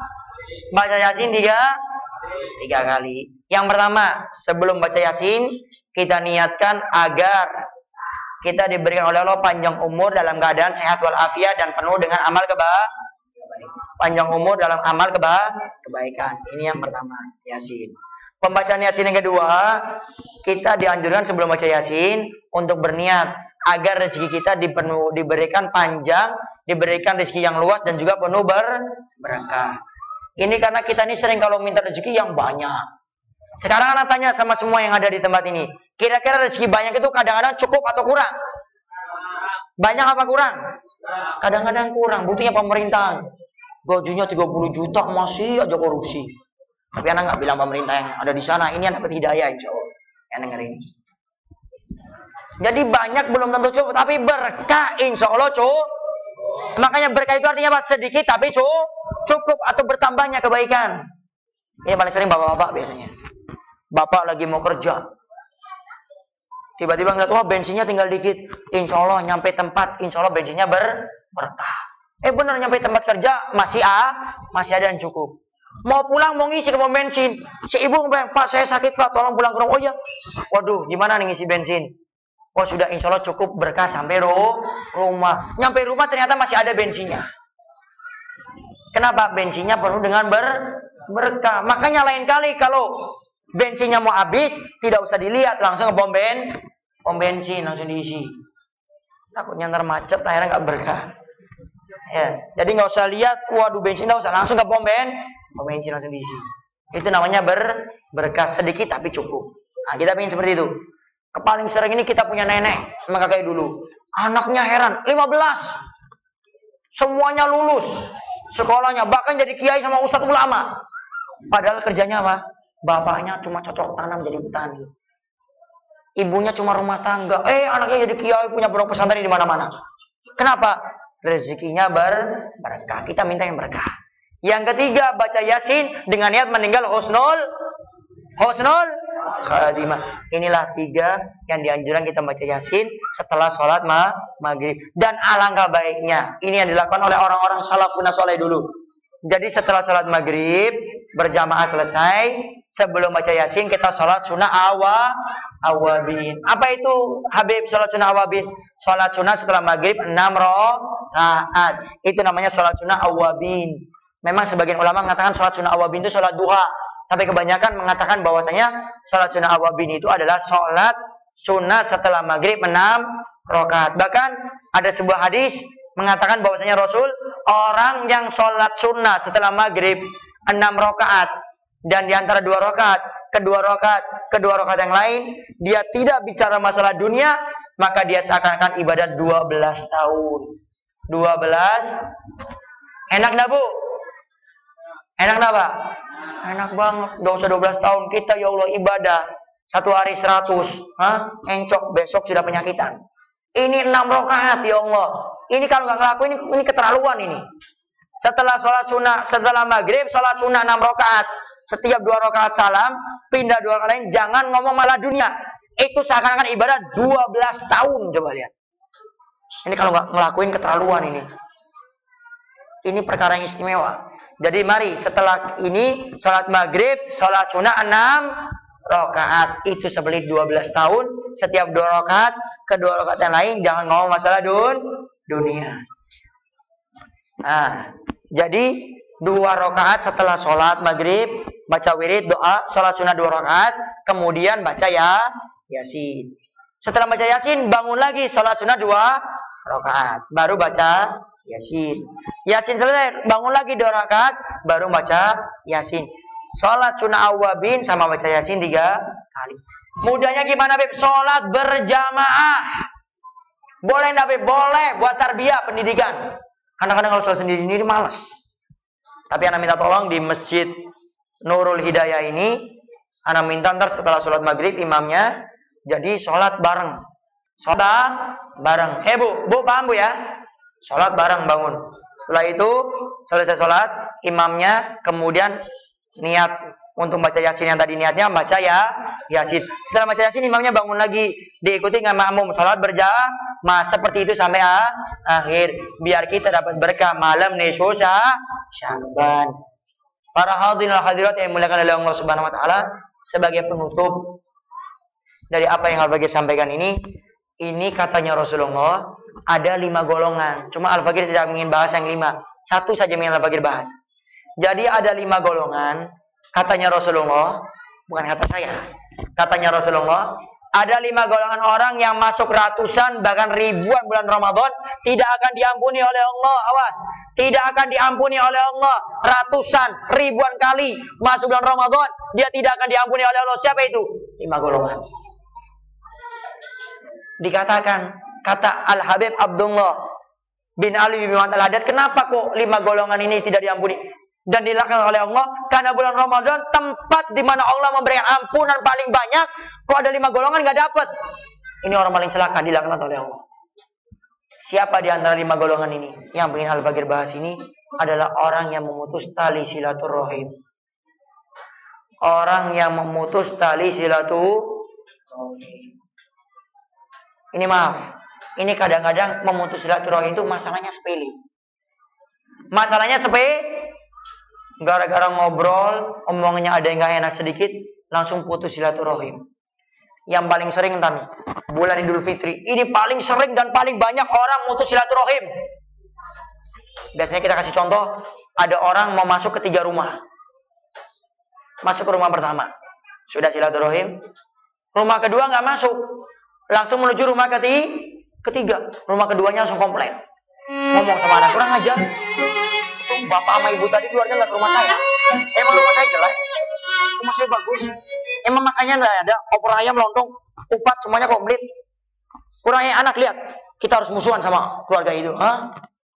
kali. Yang pertama, sebelum baca Yasin, kita niatkan agar kita diberikan oleh Allah panjang umur dalam keadaan sehat walafiat dan penuh dengan amal kebaikan. Panjang umur dalam amal kebaikan. Ini yang pertama, Yasin. Pembacaan Yasin yang kedua, kita dianjurkan sebelum baca Yasin untuk berniat agar rezeki kita diberikan panjang, diberikan rezeki yang luas dan juga penuh berkah. Ini karena kita ini sering kalau minta rezeki yang banyak. Sekarang anak tanya sama semua yang ada di tempat ini, kira-kira rezeki banyak itu kadang-kadang cukup atau kurang? Banyak apa kurang? Kadang-kadang kurang, buktinya pemerintahan. Gajinya 30 juta masih aja korupsi. Tapi anak nggak bilang pemerintah yang ada di sana. Ini anak dapat hidayah insya Allah. Yang dengar ini. Jadi banyak belum tentu cukup. Tapi berkah insya Allah cukup. Makanya berkah itu artinya apa? Sedikit tapi cukup. Atau bertambahnya kebaikan. Ini paling sering bapak-bapak biasanya. Bapak lagi mau kerja. Tiba-tiba ngeliat, wah bensinnya tinggal dikit. Insya Allah nyampe tempat. Insya Allah bensinnya berkah. Benar nyampe tempat kerja. Masih ada yang cukup. Mau pulang, mau ngisi ke pom bensin. Si ibu ngomong, Pak saya sakit Pak, tolong pulang ke rumah. Oh iya. Waduh, gimana nih ngisi bensin? Oh sudah, insya Allah cukup berkah sampai rumah. Nyampe rumah ternyata masih ada bensinnya. Kenapa? Bensinnya penuh dengan berkah. Makanya lain kali kalau bensinnya mau habis, tidak usah dilihat, langsung ke pom bensin langsung diisi. Takutnya ntar macet, akhirnya nggak berkah. Ya, jadi nggak usah lihat, waduh bensin nggak usah, langsung ke pom bensin langsung diisi. Itu namanya berkah, sedikit tapi cukup. Nah, kita ingin seperti itu. Paling sering ini kita punya nenek, maka kayak dulu. Anaknya heran, 15. Semuanya lulus sekolahnya, bahkan jadi kiai sama ustadz ulama. Padahal kerjanya apa? Bapaknya cuma cocok tanam jadi petani. Ibunya cuma rumah tangga. Anaknya jadi kiai, punya pondok pesantren di mana-mana. Kenapa? Rezekinya berkah. Kita minta yang berkah. Yang ketiga, baca Yasin dengan niat meninggal husnul khatimah. Inilah 3 yang dianjurkan kita baca Yasin setelah sholat maghrib. Dan alangkah baiknya, ini yang dilakukan oleh orang-orang salafun saleh dulu. Jadi setelah sholat maghrib berjamaah selesai, sebelum baca Yasin kita sholat sunnah awabin. Apa itu Habib sholat sunnah awabin? Sholat sunnah setelah maghrib 6 rakaat. Itu namanya sholat sunnah awabin. Memang sebagian ulama mengatakan sholat sunnah awabin itu sholat duha, tapi kebanyakan mengatakan bahwasanya sholat sunnah awabin itu adalah sholat sunnah setelah maghrib 6 rakaat. Bahkan ada sebuah hadis mengatakan bahwasanya Rasul, orang yang sholat sunnah setelah maghrib 6 rakaat dan di antara 2 rakaat, kedua rakaat yang lain dia tidak bicara masalah dunia, maka dia seakan-akan ibadat 12 tahun. 12 enak enggak, Bu? Enak enggak, Pak? Enak banget. Enggak usah 12 tahun kita ya Allah ibadah 1 hari 100, encok besok sudah penyakitan. Ini 6 rakaat ya Allah. Ini kalau nggak ngelakuin ini keterlaluan ini. Setelah sholat sunnah, setelah maghrib sholat sunnah 6 rakaat. Setiap 2 rakaat salam, pindah 2 rakaat lain. Jangan ngomong malah dunia. Itu seakan-akan ibadah 12 tahun, coba lihat. Ini kalau nggak ngelakuin keterlaluan ini. Ini perkara yang istimewa. Jadi mari setelah ini sholat maghrib, sholat sunnah 6 rakaat. Itu sebelit 12 tahun. Setiap 2 rakaat, kedua rakaat yang lain jangan ngomong masalah dunia. Nah, jadi 2 rakaat setelah sholat maghrib baca wirid doa, sholat sunnah 2 rakaat, kemudian baca Yasin. Setelah baca Yasin bangun lagi sholat sunnah 2 rakaat, baru baca Yasin. Yasin selesai, bangun lagi 2 rakaat, baru baca Yasin. Sholat sunnah awabin sama baca Yasin 3 kali. Mudahnya gimana, Beb? Sholat berjamaah. Boleh enggak, Beb? Boleh, buat tarbiyah pendidikan. Kadang-kadang kalau sholat sendiri-sendiri malas. Tapi anak minta tolong di Masjid Nurul Hidayah ini, anak minta ntar setelah sholat maghrib imamnya jadi sholat bareng. Sholat bareng. Bu paham Bu ya? Sholat bareng bangun. Setelah itu selesai sholat, imamnya kemudian niat untuk baca Yasin yang tadi niatnya baca Yasin. Setelah baca Yasin imamnya bangun lagi, diikuti dengan makmum sholat berjamaah seperti itu sampai akhir, biar kita dapat berkah malam nisfu Sya'ban. Para hadirin hadirat yang dimuliakan oleh Allah Subhanahu wa taala, sebagai penutup dari apa yang Al-Fakir sampaikan ini katanya Rasulullah ada 5 golongan. Cuma Al-Fakir tidak ingin bahas yang 5. Satu saja yang Al-Fakir bahas. Jadi ada 5 golongan. Katanya Rasulullah, bukan kata saya. Katanya Rasulullah, ada 5 golongan orang yang masuk ratusan bahkan ribuan bulan Ramadan tidak akan diampuni oleh Allah. Awas, tidak akan diampuni oleh Allah. Ratusan, ribuan kali masuk bulan Ramadan, dia tidak akan diampuni oleh Allah. Siapa itu? 5 golongan. Dikatakan, kata Al-Habib Abdullah bin Ali bin Muhammad Al-Haddad, kenapa kok 5 golongan ini tidak diampuni dan dilakukan oleh Allah? Karena bulan Ramadan tempat di mana Allah memberi ampunan paling banyak. Kok ada 5 golongan nggak dapat? Ini orang paling celaka, dilaknat oleh Allah. Siapa di antara 5 golongan ini? Yang ingin Al-Fakir bahas ini adalah orang yang memutus tali silaturahim. Orang yang memutus tali silaturahim. Ini maaf, ini kadang-kadang memutus silaturahim itu masalahnya sepele. Masalahnya sepele. Gara-gara ngobrol, omongannya ada yang gak enak sedikit, langsung putus silaturahim. Yang paling sering entah nih, bulan Idul Fitri, ini paling sering dan paling banyak orang putus silaturahim. Biasanya kita kasih contoh, ada orang mau masuk ke 3 rumah. Masuk ke rumah pertama. Sudah silaturahim. Rumah kedua nggak masuk. Langsung menuju rumah ketiga. Rumah keduanya langsung komplain. Ngomong sama anak, kurang ajar. Bapak sama ibu tadi keluarga nggak ke rumah saya. Emang rumah saya jelek? Rumah saya bagus. Emang makanya nggak ada opor ayam, lontong, kupat, semuanya komplit. Kurangnya anak, lihat. Kita harus musuhan sama keluarga itu. Hah?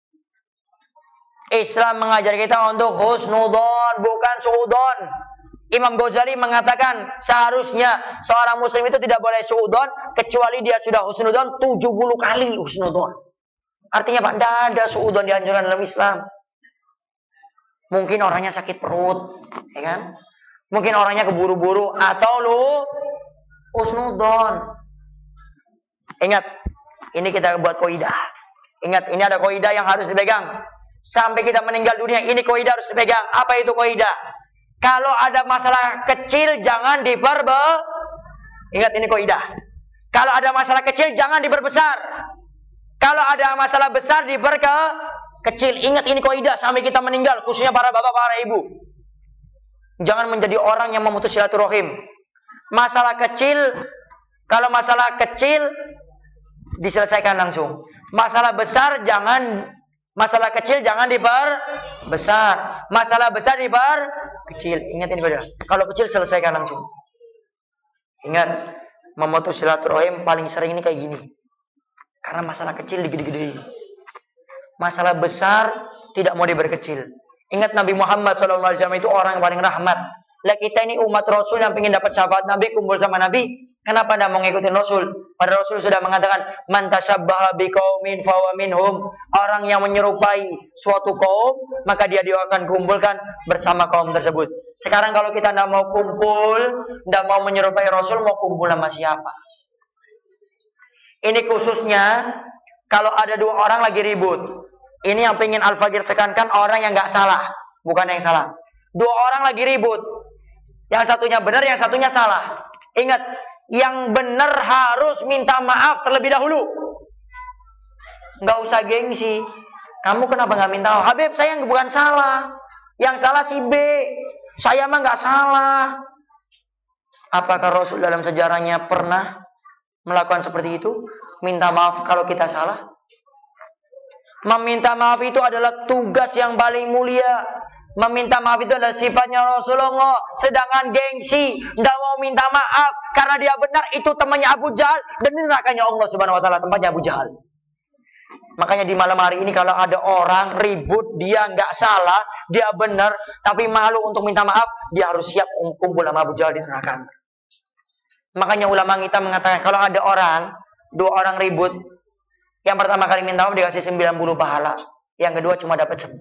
Islam mengajar kita untuk husnudon, bukan suudon. Imam Ghazali mengatakan seharusnya seorang muslim itu tidak boleh suudon kecuali dia sudah husnudon 70 kali husnudon. Artinya Pak, tidak ada suudon dianjurkan dalam Islam. Mungkin orangnya sakit perut, ya kan? Mungkin orangnya keburu-buru atau husnudon. Ingat, ini kita buat kaidah. Ingat, ini ada kaidah yang harus dipegang. Sampai kita meninggal dunia, ini kaidah harus dipegang. Apa itu kaidah? Kalau ada masalah kecil, jangan Ingat, ini kaidah. Kalau ada masalah kecil, jangan diperbesar. Kalau ada masalah besar, diperkecil. Ingat, ini kaidah sampai kita meninggal. Khususnya para bapak, para ibu. Jangan menjadi orang yang memutus silaturahim. Masalah kecil, kalau masalah kecil, diselesaikan langsung. Masalah kecil jangan diperbesar. Masalah besar diperkecil. Ingat ini beda. Kalau kecil selesaikan langsung. Ingat, memutus silaturahim paling sering ini kayak gini. Karena masalah kecil digede-gedein. Masalah besar tidak mau diperkecil. Ingat Nabi Muhammad SAW itu orang yang paling rahmat. Lah kita ini umat Rasul yang ingin dapat syafaat Nabi, kumpul sama Nabi. Kenapa tidak mau ngikutin Rasul? Padahal Rasul sudah mengatakan, man tasyabbaha biqaumin fahuwa minhum. Orang yang menyerupai suatu kaum, maka dia akan kumpulkan bersama kaum tersebut. Sekarang kalau kita tidak mau kumpul, tidak mau menyerupai Rasul, mau kumpul sama siapa? Ini khususnya kalau ada dua orang lagi ribut. Ini yang pengen Al-Fagir tekankan, orang yang nggak salah, bukan yang salah. Dua orang lagi ribut. Yang satunya benar, yang satunya salah. Ingat, yang benar harus minta maaf terlebih dahulu. Nggak usah gengsi. Kamu kenapa nggak minta maaf? Habib, saya bukan salah. Yang salah si B. Saya mah nggak salah. Apakah Rasul dalam sejarahnya pernah melakukan seperti itu? Minta maaf kalau kita salah? Meminta maaf itu adalah tugas yang paling mulia. Meminta maaf itu adalah sifatnya Rasulullah. Sedangkan gengsi, tidak mau minta maaf karena dia benar, itu temannya Abu Jahal. Dan ini nerakanya Allah Subhanahu Wa Taala, tempatnya Abu Jahal. Makanya di malam hari ini kalau ada orang ribut, dia nggak salah, dia benar, tapi malu untuk minta maaf, dia harus siap kumpul sama Abu Jahal di neraka. Makanya ulama kita mengatakan kalau ada dua orang ribut, yang pertama kali minta maaf dikasih 90 pahala. Yang kedua cuma dapat 10.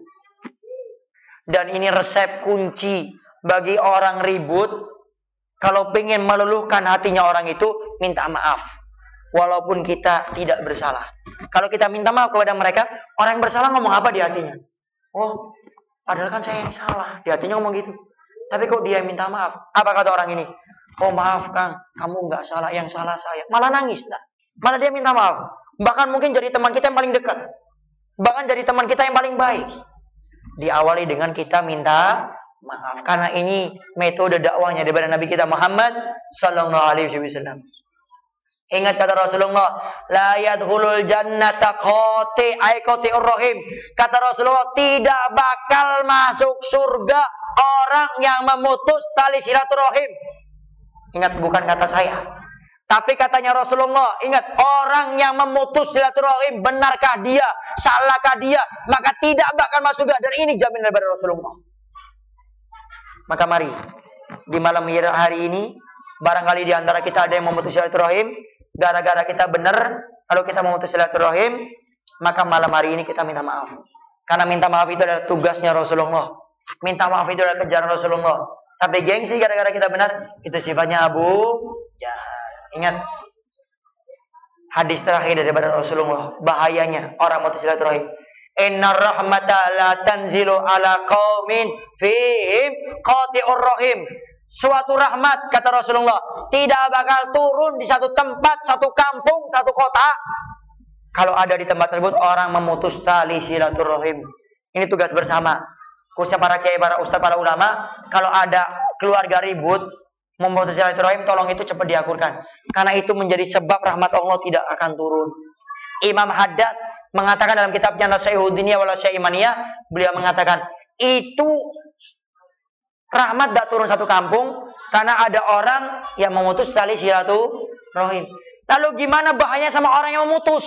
Dan ini resep kunci bagi orang ribut. Kalau pengen meluluhkan hatinya orang itu, minta maaf. Walaupun kita tidak bersalah. Kalau kita minta maaf kepada mereka, orang yang bersalah ngomong apa di hatinya? Oh, padahal kan saya yang salah. Di hatinya ngomong gitu. Tapi kok dia minta maaf? Apa kata orang ini? Oh maaf Kang, kamu nggak salah, yang salah saya. Malah nangis. Malah dia minta maaf. Bahkan mungkin jadi teman kita yang paling dekat. Bahkan jadi teman kita yang paling baik. Diawali dengan kita minta maaf. Karena ini metode dakwahnya daripada Nabi kita Muhammad Sallallahu Alaihi Wasallam. Ingat kata Rasulullah, la yadkhulul jannata qati'ur rahim. Kata Rasulullah, tidak bakal masuk surga orang yang memutus tali silaturahim. Ingat, bukan kata saya. Tapi katanya Rasulullah, ingat, orang yang memutus silaturahim, benarkah dia, salahkah dia, maka tidak bakal masuk surga. Dan ini jaminan daripada Rasulullah. Maka mari, di malam hari ini, barangkali di antara kita ada yang memutus silaturahim, gara-gara kita benar, kalau kita memutus silaturahim, maka malam hari ini kita minta maaf. Karena minta maaf itu adalah tugasnya Rasulullah. Minta maaf itu adalah kejaran Rasulullah. Tapi gengsi gara-gara kita benar, itu sifatnya Abu Jahal. Ingat hadis terakhir daripada Rasulullah, bahayanya orang memutus silaturahim. Innar rahmata la tanzilu ala qaumin fihim qati'ur rahim. Suatu rahmat, kata Rasulullah, tidak bakal turun di satu tempat, satu kampung, satu kota, kalau ada di tempat tersebut orang memutus tali silaturahim. Ini tugas bersama. Khususnya para kiai, para ustaz, para ulama, kalau ada keluarga ribut, memutus silaturahim, tolong itu cepat diakurkan. Karena itu menjadi sebab rahmat Allah tidak akan turun. Imam Haddad mengatakan dalam kitabnya Nasihatud Diniyah wal Imaniyah, beliau mengatakan itu rahmat tidak turun satu kampung karena ada orang yang memutus tali silaturahim. Lalu gimana bahayanya sama orang yang memutus?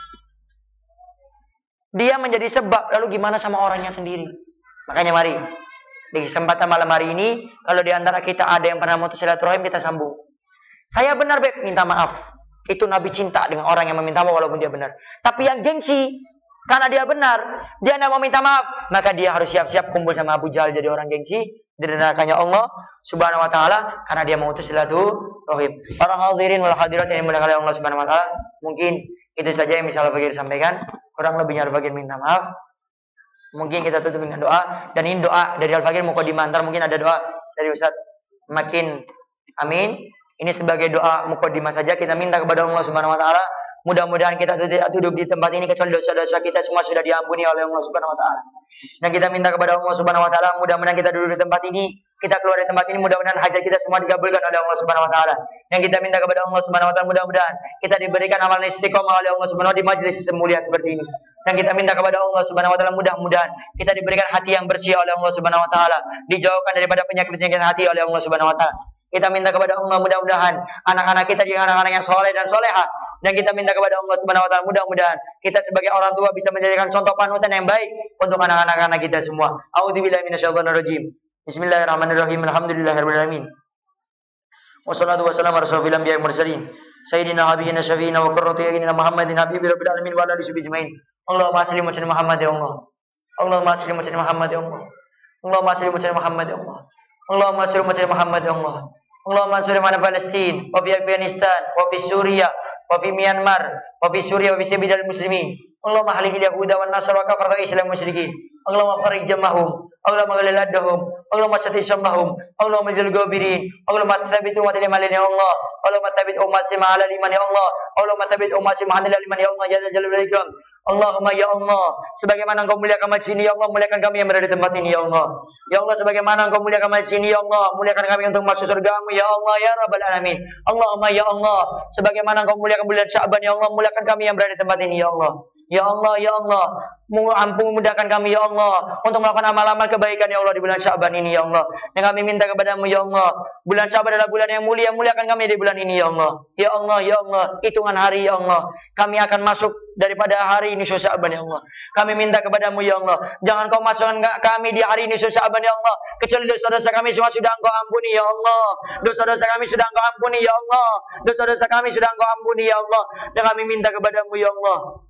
Dia menjadi sebab. Lalu gimana sama orangnya sendiri? Makanya mari di kesempatan malam hari ini, kalau di antara kita ada yang pernah memutus silaturahim, kita sambung. Saya benar, Beb, minta maaf. Itu Nabi cinta dengan orang yang meminta maaf walaupun dia benar. Tapi yang gengsi, karena dia benar, dia tidak mau minta maaf, maka dia harus siap-siap kumpul sama Abu Jahal jadi orang gengsi di nerakanya Allah Subhanahu wa taala karena dia memutus silaturahim. Para hadirin wal hadirat yang dimuliakan oleh Allah Subhanahu wa taala, mungkin itu saja yang bisa Al-Fakir sampaikan. Kurang lebihnya Al-Fakir minta maaf. Mungkin kita tutup dengan doa, dan ini doa dari Al-Fakir Muqaddimah. Antar mungkin ada doa dari Ustaz Makin Amin. Ini sebagai doa Muqaddimah saja, kita minta kepada Allah Subhanahu wa taala, mudah-mudahan kita duduk di tempat ini kecuali dosa-dosa kita semua sudah diampuni oleh Allah Subhanahu wa taala. Dan kita minta kepada Allah Subhanahu wa taala, mudah-mudahan kita duduk di tempat ini, kita keluar dari tempat ini, mudah-mudahan hajat kita semua dikabulkan oleh Allah Subhanahu wa taala. Yang kita minta kepada Allah Subhanahu wa taala, mudah-mudahan kita diberikan amalan istiqomah oleh Allah Subhanahu wa taala di majelis semulia seperti ini. Dan kita minta kepada Allah Subhanahu wa taala, mudah-mudahan kita diberikan hati yang bersih oleh Allah Subhanahu wa taala, dijauhkan daripada penyakit-penyakit hati oleh Allah Subhanahu wa taala. Kita minta kepada Allah, mudah-mudahan anak-anak kita jadi anak-anak yang soleh dan solehah. Dan kita minta kepada Allah Subhanahu wa taala, mudah-mudahan kita sebagai orang tua bisa menjadikan contoh panutan yang baik untuk anak-anak kita semua. A'udzubillahi minasyaitonir rajim. Bismillahirrahmanirrahim. Alhamdulillahirabbil alamin. Wassalatu wassalamu ala asyrofil anbiya'i wal mursalin. Sayyidina habibina syafiina wa qurratu a'yunina Muhammadin habibir rabbil alamin wa ala alihi ajmain. Allahumma salli wa sallim Muhammad ya Allah. Allahumma salli wa sallim Muhammad ya Allah. Allahumma salli wa sallim Muhammad ya Allah. Allahumma salli wa sallim Muhammad ya Allah. Allahumma ansur mana Palestin, wa fi Afghanistan, wa fi Suriah, wa fi Myanmar, wa fi Suriah, wa fi sabilal muslimin. Allahumma halihil yahuda wan nasara wa kafarata islam musyrikin. Allahumma farij jamahum, Allahumma ghalil adahum, Allahumma sati syamahum, Allahumma jil gabirin, Allahumma thabit umat liman ya Allah, Allahumma thabit umat ala liman ya Allah, Allahumma thabit umat ala liman ya Allah, jalla jalal ikram. Allahumma ya Allah, sebagaimana Engkau muliakan majlis ini ya Allah, muliakan kami yang berada di tempat ini ya Allah. Ya Allah, sebagaimana Engkau muliakan majlis ini ya Allah, muliakan kami untuk masuk surga-Mu ya Allah ya Rabbal alamin. Allahumma ya Allah, sebagaimana Engkau muliakan bulan Sya'ban ya Allah, muliakan kami yang berada di tempat ini ya Allah. Ya Allah, ya Allah, ampun mudahkan kami ya Allah untuk melakukan amal-amal kebaikan ya Allah di bulan Sya'ban ini ya Allah. Yang kami minta kepada-Mu ya Allah, bulan Sya'ban adalah bulan yang mulia, muliakan kami di bulan ini ya Allah. Ya Allah, ya Allah, hitungan hari ya Allah, kami akan masuk daripada hari ini Sya'ban ya Allah. Kami minta kepada-Mu ya Allah, jangan Kau masukkan kami di hari ini Sya'ban ya Allah, kecuali dosa-dosa kami semua sudah Engkau ampuni ya Allah. Dosa-dosa kami sudah Engkau ampuni ya Allah. Dosa-dosa kami sudah Engkau ampuni ya Allah. Dan kami minta kepada-Mu ya Allah,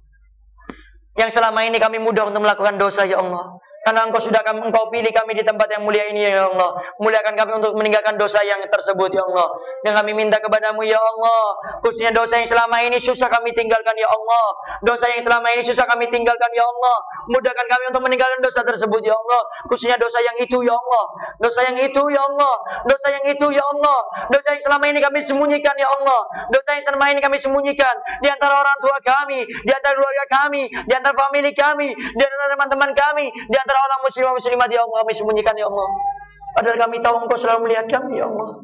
yang selama ini kami mudah untuk melakukan dosa ya Allah, karena Engkau pilih kami di tempat yang mulia ini ya Allah. Muliakan kami untuk meninggalkan dosa yang tersebut ya Allah. Dan kami minta kepada-Mu ya Allah, khususnya dosa yang selama ini susah kami tinggalkan ya Allah. Dosa yang selama ini susah kami tinggalkan ya Allah, mudahkan kami untuk meninggalkan dosa tersebut ya Allah. Khususnya dosa yang itu ya Allah. Dosa yang itu ya Allah. Dosa yang itu ya Allah. Dosa yang selama ini kami sembunyikan ya Allah. Dosa yang selama ini kami sembunyikan di antara orang tua kami, di antara keluarga kami, di antara famili kami, di antara teman-teman kami, di antara orang muslimah ya Allah, kami sembunyikan ya Allah. Padahal kami tahu Engkau selalu melihat kami ya Allah.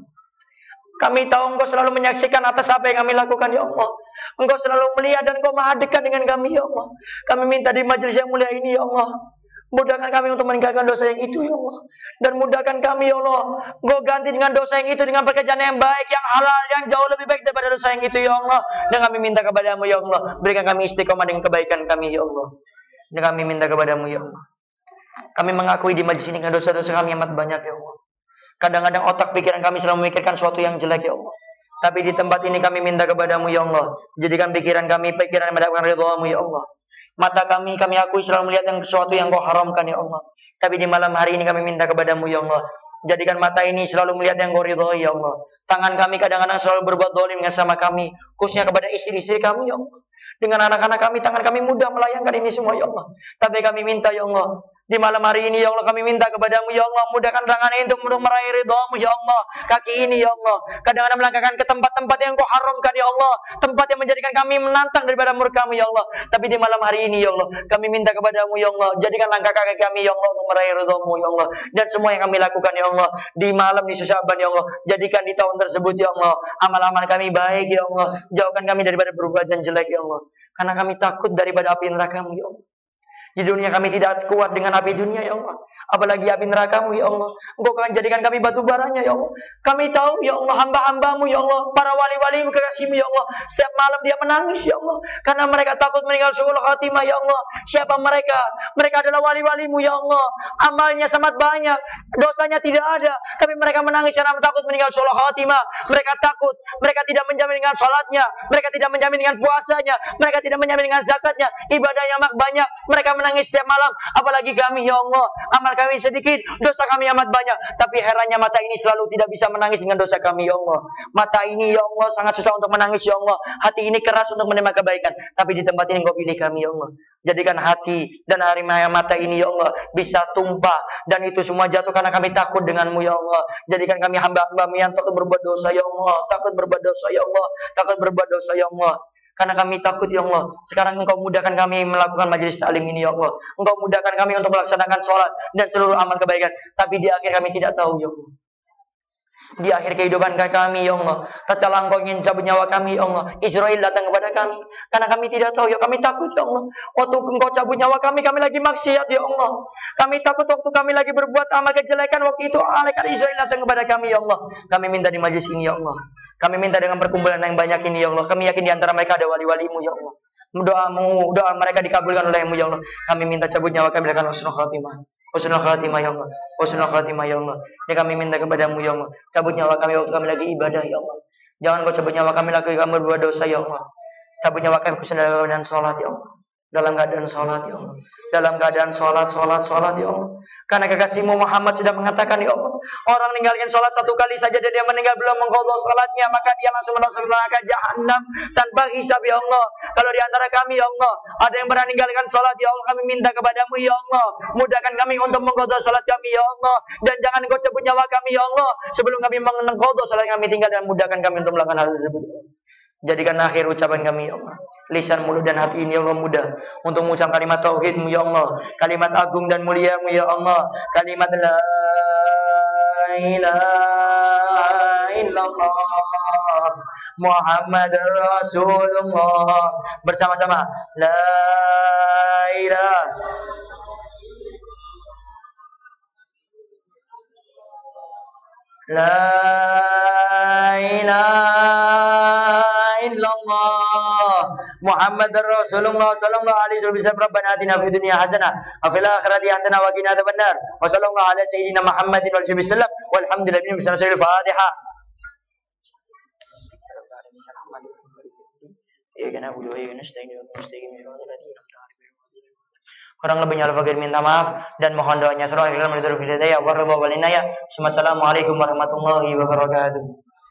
Kami tahu Engkau selalu menyaksikan atas apa yang kami lakukan ya Allah. Engkau selalu melihat dan Engkau maha dekat dengan kami ya Allah. Kami minta di majelis yang mulia ini ya Allah, mudahkan kami untuk meninggalkan dosa yang itu ya Allah. Dan mudahkan kami ya Allah, Engkau ganti dengan dosa yang itu dengan pekerjaan yang baik, yang halal, yang jauh lebih baik daripada dosa yang itu ya Allah. Dan kami minta kepada-Mu ya Allah, berikan kami istiqomah dengan kebaikan kami ya Allah. Dan kami minta kepada-Mu ya Allah, kami mengakui di majelis ini dosa-dosa kami amat banyak ya Allah. Kadang-kadang otak pikiran kami selalu memikirkan sesuatu yang jelek ya Allah. Tapi di tempat ini kami minta kepada-Mu ya Allah, jadikan pikiran kami pikiran yang mendapatkan ridha-Mu ya Allah. Mata kami akui selalu melihat yang sesuatu yang Kau haramkan ya Allah. Tapi di malam hari ini kami minta kepada-Mu ya Allah, jadikan mata ini selalu melihat yang Kau ridhai ya Allah. Tangan kami kadang-kadang selalu berbuat zalim sama kami, khususnya kepada istri-istri kami ya Allah. Dengan anak-anak kami, tangan kami mudah melayangkan ini semua ya Allah. Tapi kami minta ya Allah, Di malam hari ini ya Allah kami minta kepadamu ya Allah, mudahkan tangan ini untuk meraih ridhamu ya Allah. Kaki ini ya Allah kadang-kadang melangkahkan ke tempat-tempat yang kau haramkan ya Allah, tempat yang menjadikan kami menantang daripada murkamu ya Allah. Tapi di malam hari ini ya Allah kami minta kepadamu ya Allah, jadikan langkah kaki kami ya Allah untuk meraih ridhamu ya Allah. Dan semua yang kami lakukan ya Allah di malam di Sya'ban ya Allah, jadikan di tahun tersebut ya Allah amal-amal kami baik ya Allah. Jauhkan kami daripada perbuatan jelek ya Allah, karena kami takut daripada api neraka-Mu ya Allah. Di dunia kami tidak kuat dengan api dunia ya Allah, apalagi api neraka-Mu ya Allah. Engkau akan jadikan kami batu baranya ya Allah. Kami tahu ya Allah hamba-hamba-Mu ya Allah, para wali-wali-Mu kekasih-Mu ya Allah, setiap malam dia menangis ya Allah, karena mereka takut meninggal su'ul khatimah ya Allah. Siapa mereka? Mereka adalah wali-wali-Mu ya Allah, amalnya sangat banyak, dosanya tidak ada, tapi mereka menangis karena takut meninggal su'ul khatimah. Mereka takut, mereka tidak menjamin dengan salatnya, mereka tidak menjamin dengan puasanya, mereka tidak menjamin dengan zakatnya, ibadahnya banyak, mereka menangis setiap malam. Apalagi kami ya Allah, amal kami sedikit, dosa kami amat banyak, tapi herannya mata ini selalu tidak bisa menangis dengan dosa kami ya Allah. Mata ini ya Allah sangat susah untuk menangis ya Allah, hati ini keras untuk menerima kebaikan, tapi di tempat ini Engkau pilih kami ya Allah. Jadikan hati dan air mata ini ya Allah bisa tumpah, dan itu semua jatuh karena kami takut denganmu ya Allah. Jadikan kami hamba-hamba-Mu yang takut berbuat dosa ya Allah, takut berbuat dosa ya Allah, takut berbuat dosa ya Allah. Karena kami takut ya Allah. Sekarang Engkau mudahkan kami melakukan majelis taklim ini ya Allah. Engkau mudahkan kami untuk melaksanakan sholat dan seluruh amal kebaikan. Tapi di akhir kami tidak tahu ya Allah. Di akhir kehidupan kami ya Allah, tatkala Engkau ingin cabut nyawa kami ya Allah, Israel datang kepada kami. Karena kami tidak tahu ya, kami takut ya Allah. Waktu Engkau cabut nyawa kami lagi maksiat ya Allah. Kami takut waktu kami lagi berbuat amal kejelekan, waktu itu malaikat Israel datang kepada kami ya Allah. Kami minta di majlis ini ya Allah, kami minta dengan perkumpulan yang banyak ini ya Allah. Kami yakin di antara mereka ada wali-wali-Mu ya Allah. Doa-Mu, doa mereka dikabulkan oleh-Mu ya Allah. Kami minta cabut nyawa kami dengan husnul khatimah. Husnul khatimah ya Allah. Husnul khatimah ya Allah. Ini kami minta kepada-Mu ya Allah. Cabut nyawa kami waktu kami lagi ibadah ya Allah. Jangan Kau cabut nyawa kami lagi kami berbuat dosa ya Allah. Cabut nyawa kami dalam keadaan salat ya Allah. Dalam keadaan salat ya Allah. Dalam keadaan salat ya Allah. Karena kekasih-Mu Muhammad sudah mengatakan ya Allah, orang meninggalkan salat satu kali saja dan dia meninggal belum mengqadha salatnya, maka dia langsung masuk neraka jahanam tanpa hisab ya Allah. Kalau di antara kami ya Allah ada yang pernah meninggalkan salat ya Allah, kami minta kepada-Mu ya Allah, mudahkan kami untuk mengqadha salat kami ya Allah, dan jangan Engkau cabut nyawa kami ya Allah sebelum kami mengqadha salat kami tinggal, dan mudahkan kami untuk melakukan hal tersebut. Jadikan akhir ucapan kami ya Allah, lisan, mulut dan hati ini ya Allah mudah untuk mengucap kalimat tauhid-Mu ya Allah, kalimat agung dan mulia-Mu ya Allah, kalimat la ilaha illallah Muhammad Rasulullah. Bersama-sama la ilaha illallah Muhammad Rasulullah sallallahu alaihi wasallam. Rabbana atina fid dunya hasanah wa fil akhirati hasanah wa qina adzabannar. Wa sallallahu ala sayyidina Muhammadin wa alihi wasallam. Walhamdulillahi rabbil alamin. Fatihah. Ya kana budu ya nasta'in wa nasta'in wa kurang lebihnya al-fakir minta maaf dan mohon doanya. Assalamualaikum warahmatullahi wabarakatuh. Wassalamualaikum warahmatullahi wabarakatuh.